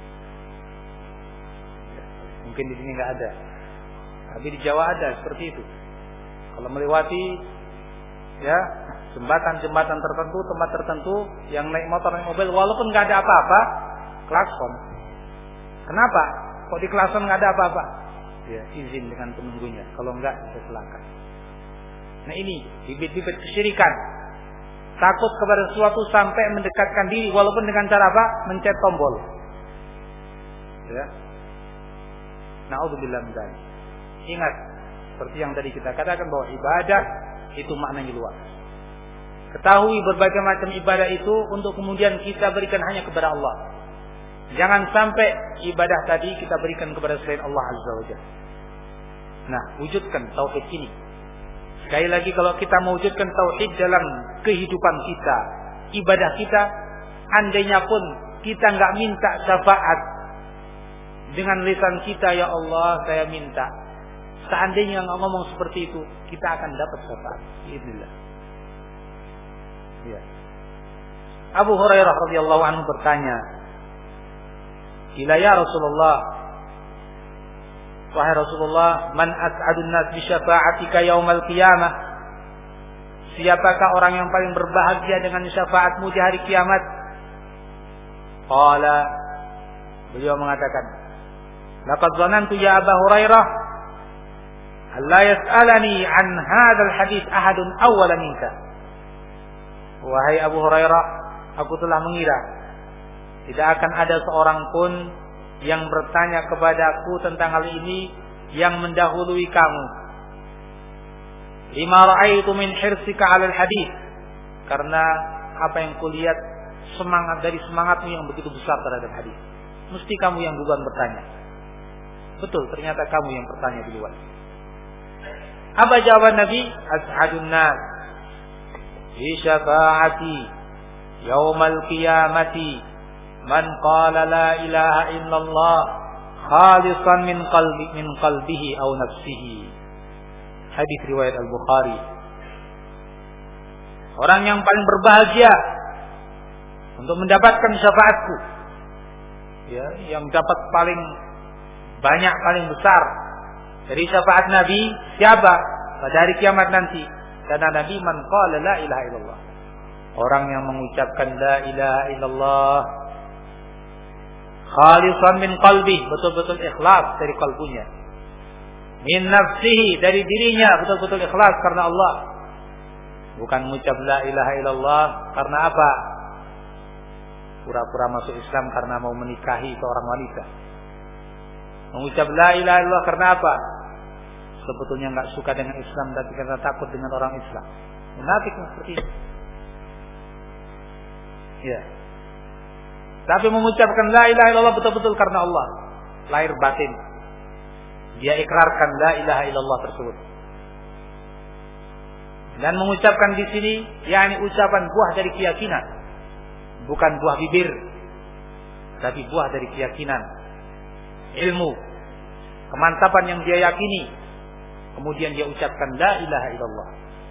Ya, mungkin di sini nggak ada, tapi di Jawa ada seperti itu. Kalau melewati ya jembatan-jembatan tertentu, tempat tertentu yang naik motor, naik mobil, walaupun nggak ada apa-apa, klakson. Kenapa? Kok di klakson nggak ada apa-apa? Ya, izin dengan penunggunya. Kalau enggak bisa celaka. Nah ini bibit-bibit kesyirikan. Takut kepada sesuatu sampai mendekatkan diri, walaupun dengan cara apa? Mencet tombol. Ya. Na'udzubillah min dzalik. Ingat, seperti yang tadi kita katakan bahwa ibadah itu maknanya luas. Ketahui berbagai macam ibadah itu untuk kemudian kita berikan hanya kepada Allah. Jangan sampai ibadah tadi kita berikan kepada selain Allah Azza wa Jalla. Nah, wujudkan tauhid ini. Sekali lagi, kalau kita mewujudkan tauhid dalam kehidupan kita, ibadah kita, andainya pun kita nggak minta syafaat dengan lisan kita, ya Allah saya minta. Seandainya nggak ngomong seperti itu, kita akan dapat syafaat. Bismillah. Ya. Abu Hurairah radhiyallahu anhu bertanya, "Ila ya Rasulullah, wahai Rasulullah, man as'adun nas bi syafa'atika yaumal qiyamah?" Siapakah orang yang paling berbahagia dengan syafaatmu di hari kiamat? Qala, beliau mengatakan, "Laqad dhanantu ya Abu Hurairah alla yas'alani an hadzal hadits ahadun awwala minka." Wahai Abu Hurairah, aku telah mengira tidak akan ada seorang pun yang bertanya kepadaku tentang hal ini yang mendahului kamu. Lima ra'aitu min hirsika 'alal hadis, karena apa yang kulihat semangatmu yang begitu besar terhadap hadis. Mesti kamu yang duluan bertanya. Betul, ternyata kamu yang bertanya duluan. Apa jawaban Nabi? As'adun nas bi syafa'ati yaumal qiyamati man qala la ilaha illallah khalisan min qalbihi aw nafsihi. Hadis riwayat Al-Bukhari. Orang yang paling berbahagia untuk mendapatkan syafaatku, ya, yang dapat paling banyak, paling besar dari syafaat Nabi, siapa? Pada hari kiamat nanti. Karena Nabi man qala la ilaha illallah. Orang yang mengucapkan la ilaha illallah khalisan min qalbi, betul-betul ikhlas dari kalbunya. Min nafsihi, dari dirinya betul-betul ikhlas karena Allah. Bukan mengucap la ilaha illallah karena apa? Pura-pura masuk Islam karena mau menikahi seorang wanita. Mengucap la ilaha illallah karena apa? Sebetulnya enggak suka dengan Islam tapi karena takut dengan orang Islam. Munafik seperti itu. Ya. Tapi mengucapkan la ilaha illallah betul-betul karena Allah, lahir batin. Dia ikrarkan la ilaha illallah tersebut. Dan mengucapkan di sini yakni ucapan buah dari keyakinan. Bukan buah bibir, tapi buah dari keyakinan, ilmu, kemantapan yang dia yakini. Kemudian dia ucapkan la ilaha illallah.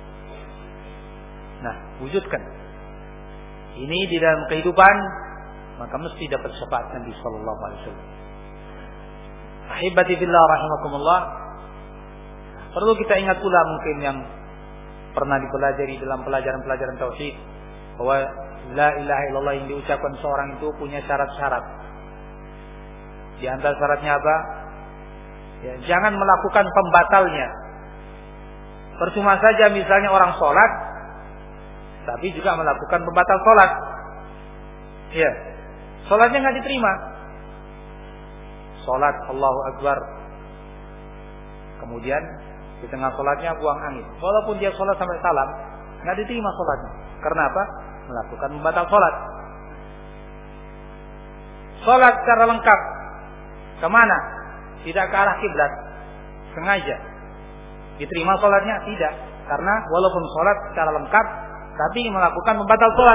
Nah, wujudkan ini di dalam kehidupan, maka mesti dapat syafaat Nabi sallallahu alaihi wasallam. Ahibati billah rahimakumullah. Perlu kita ingat pula mungkin yang pernah dipelajari dalam pelajaran-pelajaran tauhid, bahwa la ilaha illallah yang diucapkan seorang itu punya syarat-syarat. Di antara syaratnya apa? Ya, jangan melakukan pembatalnya. Percuma saja misalnya orang sholat, tapi juga melakukan pembatal sholat. Ya, sholatnya nggak diterima. Sholat Allahu Akbar, kemudian di tengah sholatnya buang angin. Walaupun dia sholat sampai salam, nggak diterima sholatnya. Karena apa? Melakukan pembatal sholat. Sholat secara lengkap kemana? Tidak ke arah kiblat, sengaja. Diterima sholatnya? Tidak. Karena walaupun sholat secara lengkap, tapi melakukan pembatal sholat.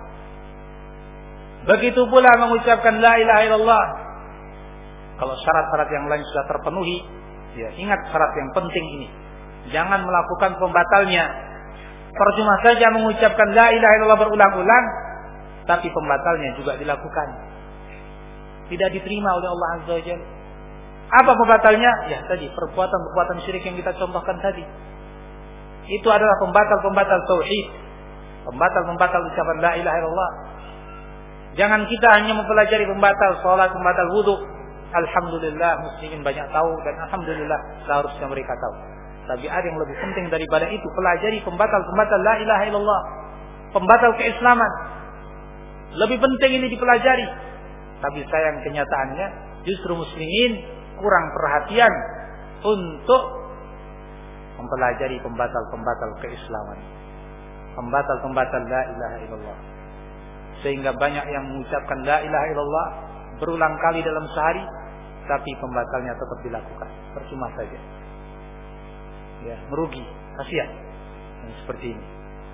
Begitu pula mengucapkan la ilaha illallah. Kalau syarat-syarat yang lain sudah terpenuhi, ya ingat syarat yang penting ini. Jangan melakukan pembatalnya. Percuma saja mengucapkan la ilaha illallah berulang-ulang, tapi pembatalnya juga dilakukan. Tidak diterima oleh Allah Azza wa Jalla. Apa pembatalnya? Ya tadi, perbuatan-perbuatan syirik yang kita contohkan tadi. Itu adalah pembatal-pembatal tauhid. Pembatal-pembatal ucapan la ilaha illallah. Jangan kita hanya mempelajari pembatal salat, pembatal wudu. Alhamdulillah muslimin banyak tahu dan alhamdulillah seharusnya mereka tahu. Tapi ada yang lebih penting daripada itu, pelajari pembatal-pembatal la ilaha illallah, pembatal keislaman. Lebih penting ini dipelajari. Tapi sayang kenyataannya justru muslimin kurang perhatian untuk mempelajari pembatal-pembatal keislaman, pembatal-pembatal la ilaha illallah. Sehingga banyak yang mengucapkan la ilaha illallah berulang kali dalam sehari, tapi pembatalnya tetap dilakukan. Percuma saja. Ya, merugi, kasihan. Seperti ini.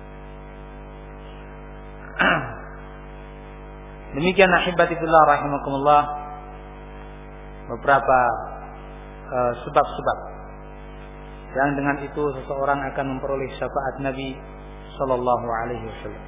Demikian ahibati fillah rahimakumullah, beberapa sebab-sebab yang dengan itu seseorang akan memperoleh syafaat Nabi sallallahu alaihi wasallam.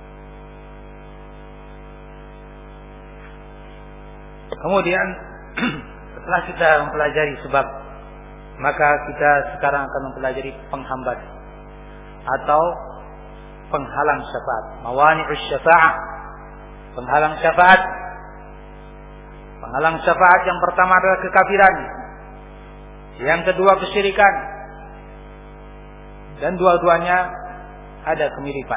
Kemudian setelah kita mempelajari sebab, maka kita sekarang akan mempelajari penghambat atau penghalang syafaat. Mawani'us syafa'ah, penghalang syafaat. Penghalang syafaat yang pertama adalah kekafiran, yang kedua kesyirikan, dan dua-duanya ada kemiripan.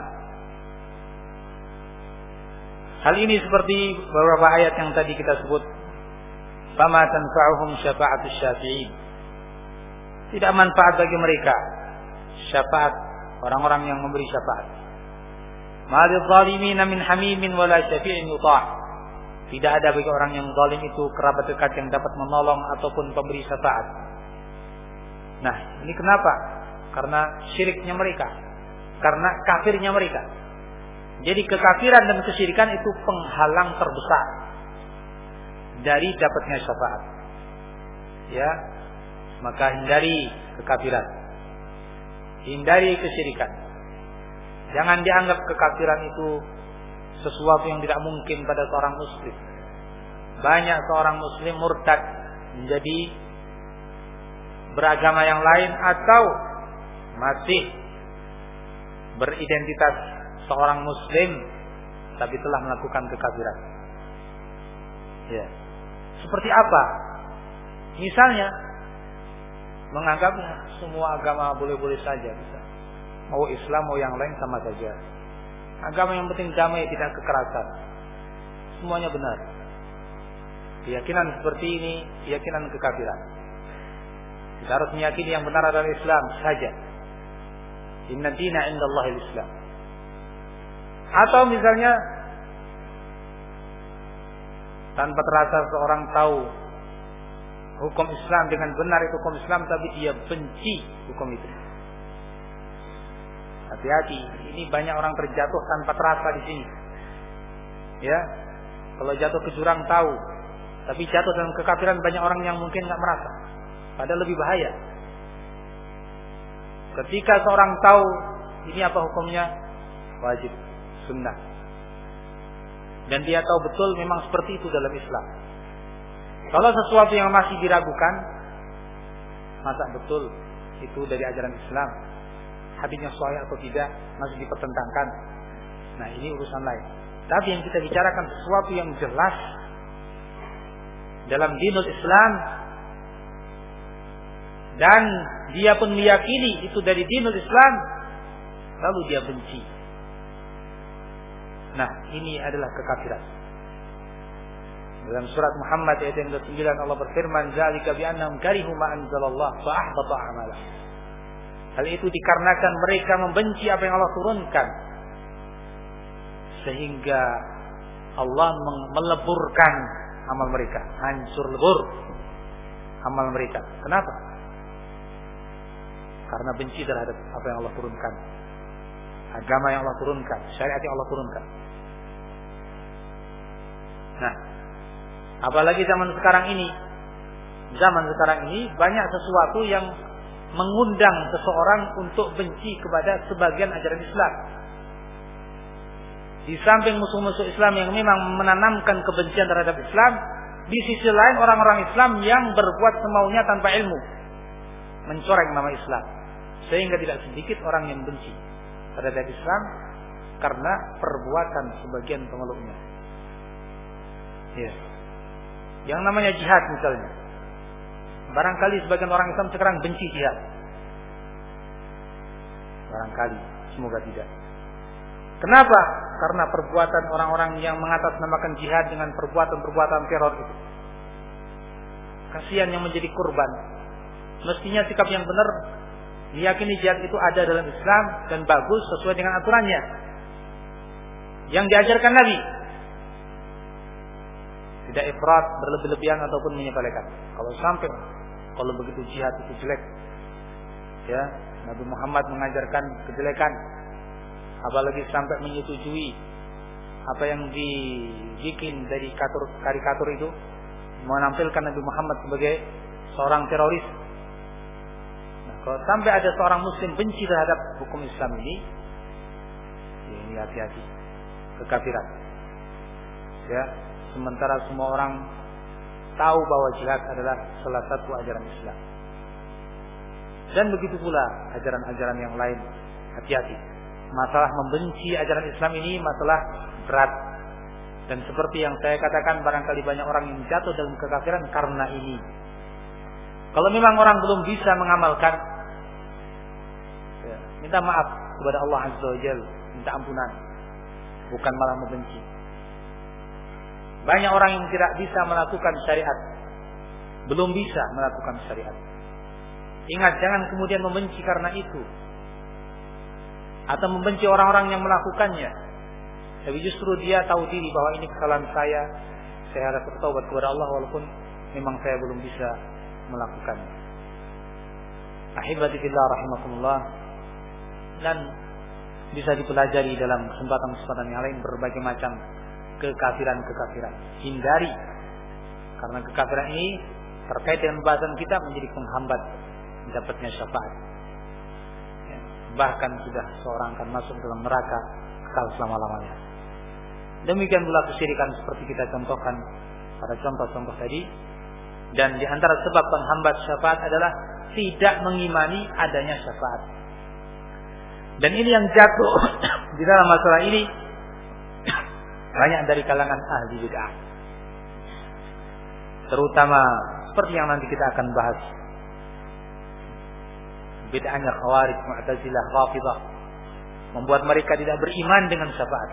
Hal ini seperti beberapa ayat yang tadi kita sebut. Fama tanfa'uhum syafa'atus syafi'in. Tidak manfaat bagi mereka syafaat orang-orang yang memberi syafaat. Ma lidh-dhalimin min hamimin wala syafi'in yuta'. Tidak ada bagi orang yang zalim itu kerabat dekat yang dapat menolong ataupun pemberi syafaat. Nah, ini kenapa? Karena syiriknya mereka, karena kafirnya mereka. Jadi kekafiran dan kesyirikan itu penghalang terbesar dari dapatnya syafaat. ya, maka hindari kekafiran. Hindari kesyirikan. Jangan dianggap kekafiran itu sesuatu yang tidak mungkin pada seorang muslim. Banyak seorang muslim murtad menjadi beragama yang lain atau masih beridentitas seorang muslim tapi telah melakukan kekafiran. Ya. Seperti apa? Misalnya menganggapnya semua agama boleh-boleh saja bisa. Mau Islam mau yang lain sama saja. Agama yang penting damai, tidak kekerasan. Semuanya benar. Keyakinan seperti ini keyakinan kekafiran. Kita harus meyakini yang benar adalah Islam saja. Inna dina indallahil Islam. Atau misalnya tanpa terasa seorang tahu hukum Islam dengan benar itu hukum Islam, tapi dia benci hukum itu. Hati-hati, ini banyak orang terjatuh tanpa terasa di sini. Ya, kalau jatuh ke jurang tahu, tapi jatuh dalam kekafiran banyak orang yang mungkin nggak merasa. Padahal lebih bahaya. Ketika seorang tahu ini apa hukumnya, wajib, sunnah, dan dia tahu betul memang seperti itu dalam Islam. Kalau sesuatu yang masih diragukan, masa betul itu dari ajaran Islam, hadisnya sahih atau tidak masih dipertentangkan. Nah, ini urusan lain. Tapi yang kita bicarakan sesuatu yang jelas dalam dinul Islam dan dia pun meyakini itu dari dinul Islam, lalu dia benci. Nah, ini adalah kekafiran. Dalam surat Muhammad ayat yang ke-9 Allah berfirman, "Dzalika bi annahum karihu ma anzalallah fa ahbata a'malahum." Hal itu dikarenakan mereka membenci apa yang Allah turunkan, sehingga Allah meleburkan amal mereka, hancur lebur amal mereka. Kenapa? Karena benci terhadap apa yang Allah turunkan, agama yang Allah turunkan, syariat yang Allah turunkan. Nah, apalagi zaman sekarang ini. Zaman sekarang ini banyak sesuatu yang mengundang seseorang untuk benci kepada sebagian ajaran Islam. Di samping musuh-musuh Islam yang memang menanamkan kebencian terhadap Islam, di sisi lain orang-orang Islam yang berbuat semaunya tanpa ilmu, mencoreng nama Islam, sehingga tidak sedikit orang yang benci terhadap Islam karena perbuatan sebagian pemeluknya. Ya. Yang namanya jihad misalnya, barangkali sebagian orang Islam sekarang benci jihad. Barangkali, semoga tidak. Kenapa? Karena perbuatan orang-orang yang mengatasnamakan jihad dengan perbuatan-perbuatan teror itu. Kasihan yang menjadi korban. Mestinya sikap yang benar, diyakini jihad itu ada dalam Islam dan bagus sesuai dengan aturannya yang diajarkan Nabi. Tidak ifrat, berlebih-lebihan ataupun menyepelekan. Kalau begitu jihad itu jelek, ya, Nabi Muhammad mengajarkan kejelekan, apalagi sampai menyetujui apa yang dibikin dari karikatur itu, menampilkan Nabi Muhammad sebagai seorang teroris. Nah, kalau sampai ada seorang muslim benci terhadap hukum Islam ini, ya ini hati-hati, kekafiran. Ya, sementara semua orang tahu bahwa jihad adalah salah satu ajaran Islam. Dan begitu pula ajaran-ajaran yang lain. Hati-hati. Masalah membenci ajaran Islam ini masalah berat. Dan seperti yang saya katakan, barangkali banyak orang yang jatuh dalam kekafiran karena ini. Kalau memang orang belum bisa mengamalkan, ya, minta maaf kepada Allah Azza wa Jalla, minta ampunan, bukan malah membenci. Banyak orang yang tidak bisa melakukan syariat, belum bisa melakukan syariat. Ingat, jangan kemudian membenci karena itu, atau membenci orang-orang yang melakukannya. Tapi justru dia tahu diri bahwa ini kesalahan saya harus bertobat kepada Allah walaupun memang saya belum bisa melakukannya. Ahibati fillah rahimakumullah. Dan bisa dipelajari dalam kesempatan-kesempatan yang lain berbagai macam kekafiran-kekafiran. Hindari, karena kekafiran ini terkait dengan bahasan kita menjadi penghambat dapatnya syafaat. Ya, bahkan sudah seorang akan masuk dalam neraka kekal selama-lamanya. Demikian pula kesyirikan seperti kita contohkan pada contoh-contoh tadi. Dan di antara sebab penghambat syafaat adalah tidak mengimani adanya syafaat. Dan ini yang jatuh di dalam masalah ini banyak dari kalangan ahli bid'ah. Terutama seperti yang nanti kita akan bahas. Bid'ahnya Khawarij, Mu'tazilah, Rafidhah membuat mereka tidak beriman dengan syafaat.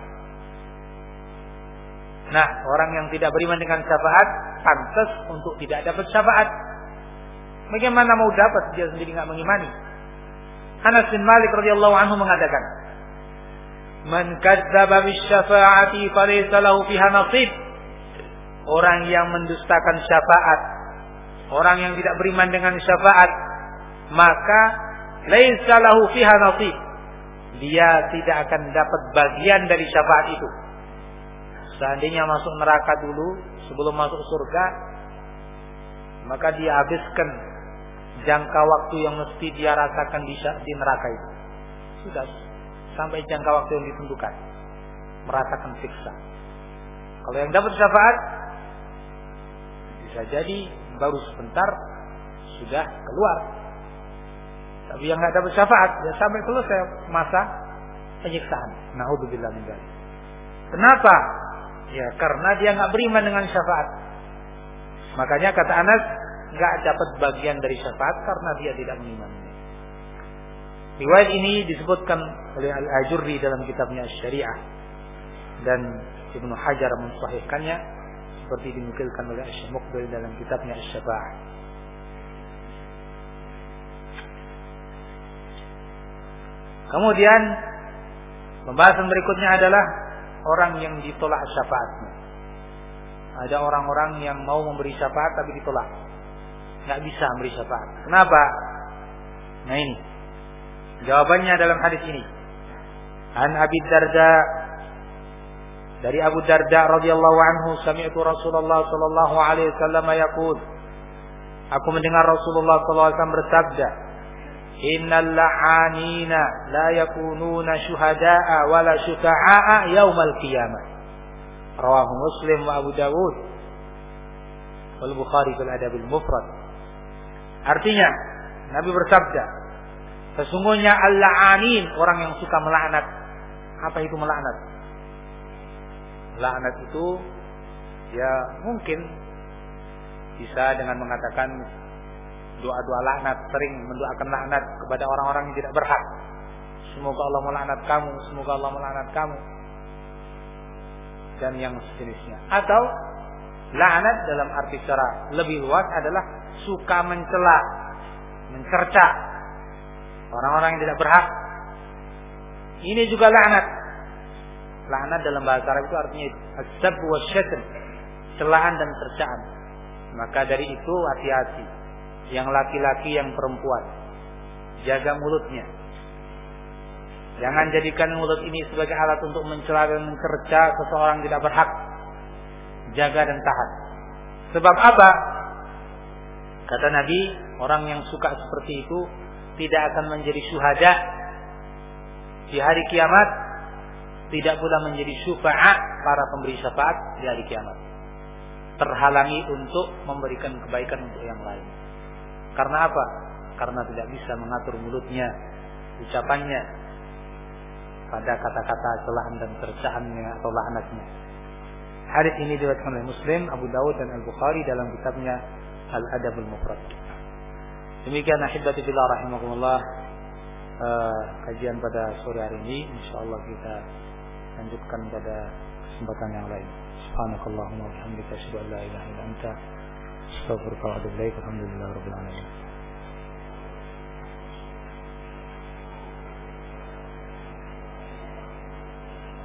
Nah, orang yang tidak beriman dengan syafaat pantas untuk tidak dapat syafaat. Bagaimana mau dapat dia sendiri enggak mengimani? Anas bin Malik radhiyallahu anhu mengatakan, "Man kadzdzaba bisyafa'ati falaysa lahu fiha nasib." Orang yang mendustakan syafaat, orang yang tidak beriman dengan syafaat, maka laisa lahu fiha nasib. Dia tidak akan dapat bagian dari syafaat itu. Seandainya masuk neraka dulu sebelum masuk surga, maka dia habiskan jangka waktu yang mesti dia rasakan di neraka itu. Sudah sampai jangka waktu yang ditentukan, merasakan siksa. Kalau yang dapat syafaat bisa jadi baru sebentar sudah keluar. Tapi yang enggak dapat syafaat ya sampai selesai masa penyiksaan. Naudzubillah min dzalik. Kenapa? Ya karena dia enggak beriman dengan syafaat. Makanya kata Anas enggak dapat bagian dari syafaat karena dia tidak mengimaninya. Riwayat ini disebutkan oleh Al-Ajurri dalam kitabnya Asy-Syari'ah dan Ibnu Hajar mensahihkannya seperti dinukilkan oleh Asy-Muqbil dalam kitabnya Asy-Syafa'ah. Kemudian pembahasan berikutnya adalah orang yang ditolak syafaatnya. Ada orang-orang yang mau memberi syafaat tapi ditolak, nggak bisa memberi syafaat. Kenapa? Nah ini jawabannya dalam hadis ini. An Abi Darda, dari Abu Darda radhiyallahu anhu, sami'tu Rasulullah sallallahu alaihi wasallam yaqul, aku mendengar Rasulullah sallallahu alaihi wasallam bersabda, innal la'anina la yakununa syuhada'a wala syufa'a yaumal qiyamah. Rawahu Muslim wa Abu Dawud wal Bukhari fil Adab al-Mufrad. Artinya Nabi bersabda, sesungguhnya al-la'anin, orang yang suka melaknat. Apa itu melaknat? Laknat itu ya mungkin bisa dengan mengatakan doa-doa laknat, sering mendoakan laknat kepada orang-orang yang tidak berhak. Semoga Allah melaknat kamu, semoga Allah melaknat kamu, dan yang sejenisnya. Atau laknat dalam arti secara lebih luas adalah suka mencela, mencerca orang-orang yang tidak berhak. Ini juga laknat. Laknat dalam bahasa Arab itu artinya as-sabb wa syatm, celaan dan cercaan. Maka dari itu hati-hati, yang laki-laki yang perempuan, jaga mulutnya. Jangan jadikan mulut ini sebagai alat untuk mencela dan mencerca seseorang tidak berhak. Jaga dan tahan. Sebab apa? Kata Nabi, orang yang suka seperti itu tidak akan menjadi syuhada di hari kiamat, tidak pula menjadi syufa'a, para pemberi syafaat di hari kiamat. Terhalangi untuk memberikan kebaikan untuk yang lain. Karena apa? Karena tidak bisa mengatur mulutnya, ucapannya pada kata-kata celaan dan cercaannya atau laknatnya. Hadis ini diriwayatkan oleh Muslim, Abu Dawud dan Al-Bukhari dalam kitabnya Al-Adab al-Mufrad. Demikian ahibati fillah rahimakumullah, kajian pada sore hari ini. Insyaallah kita lanjutkan pada kesempatan yang lain. Subhanakallahumma wa bihamdika asyhadu an la ilaha illa anta astaghfiruka wa atubu ilaik. Alhamdulillahirabbil alamin.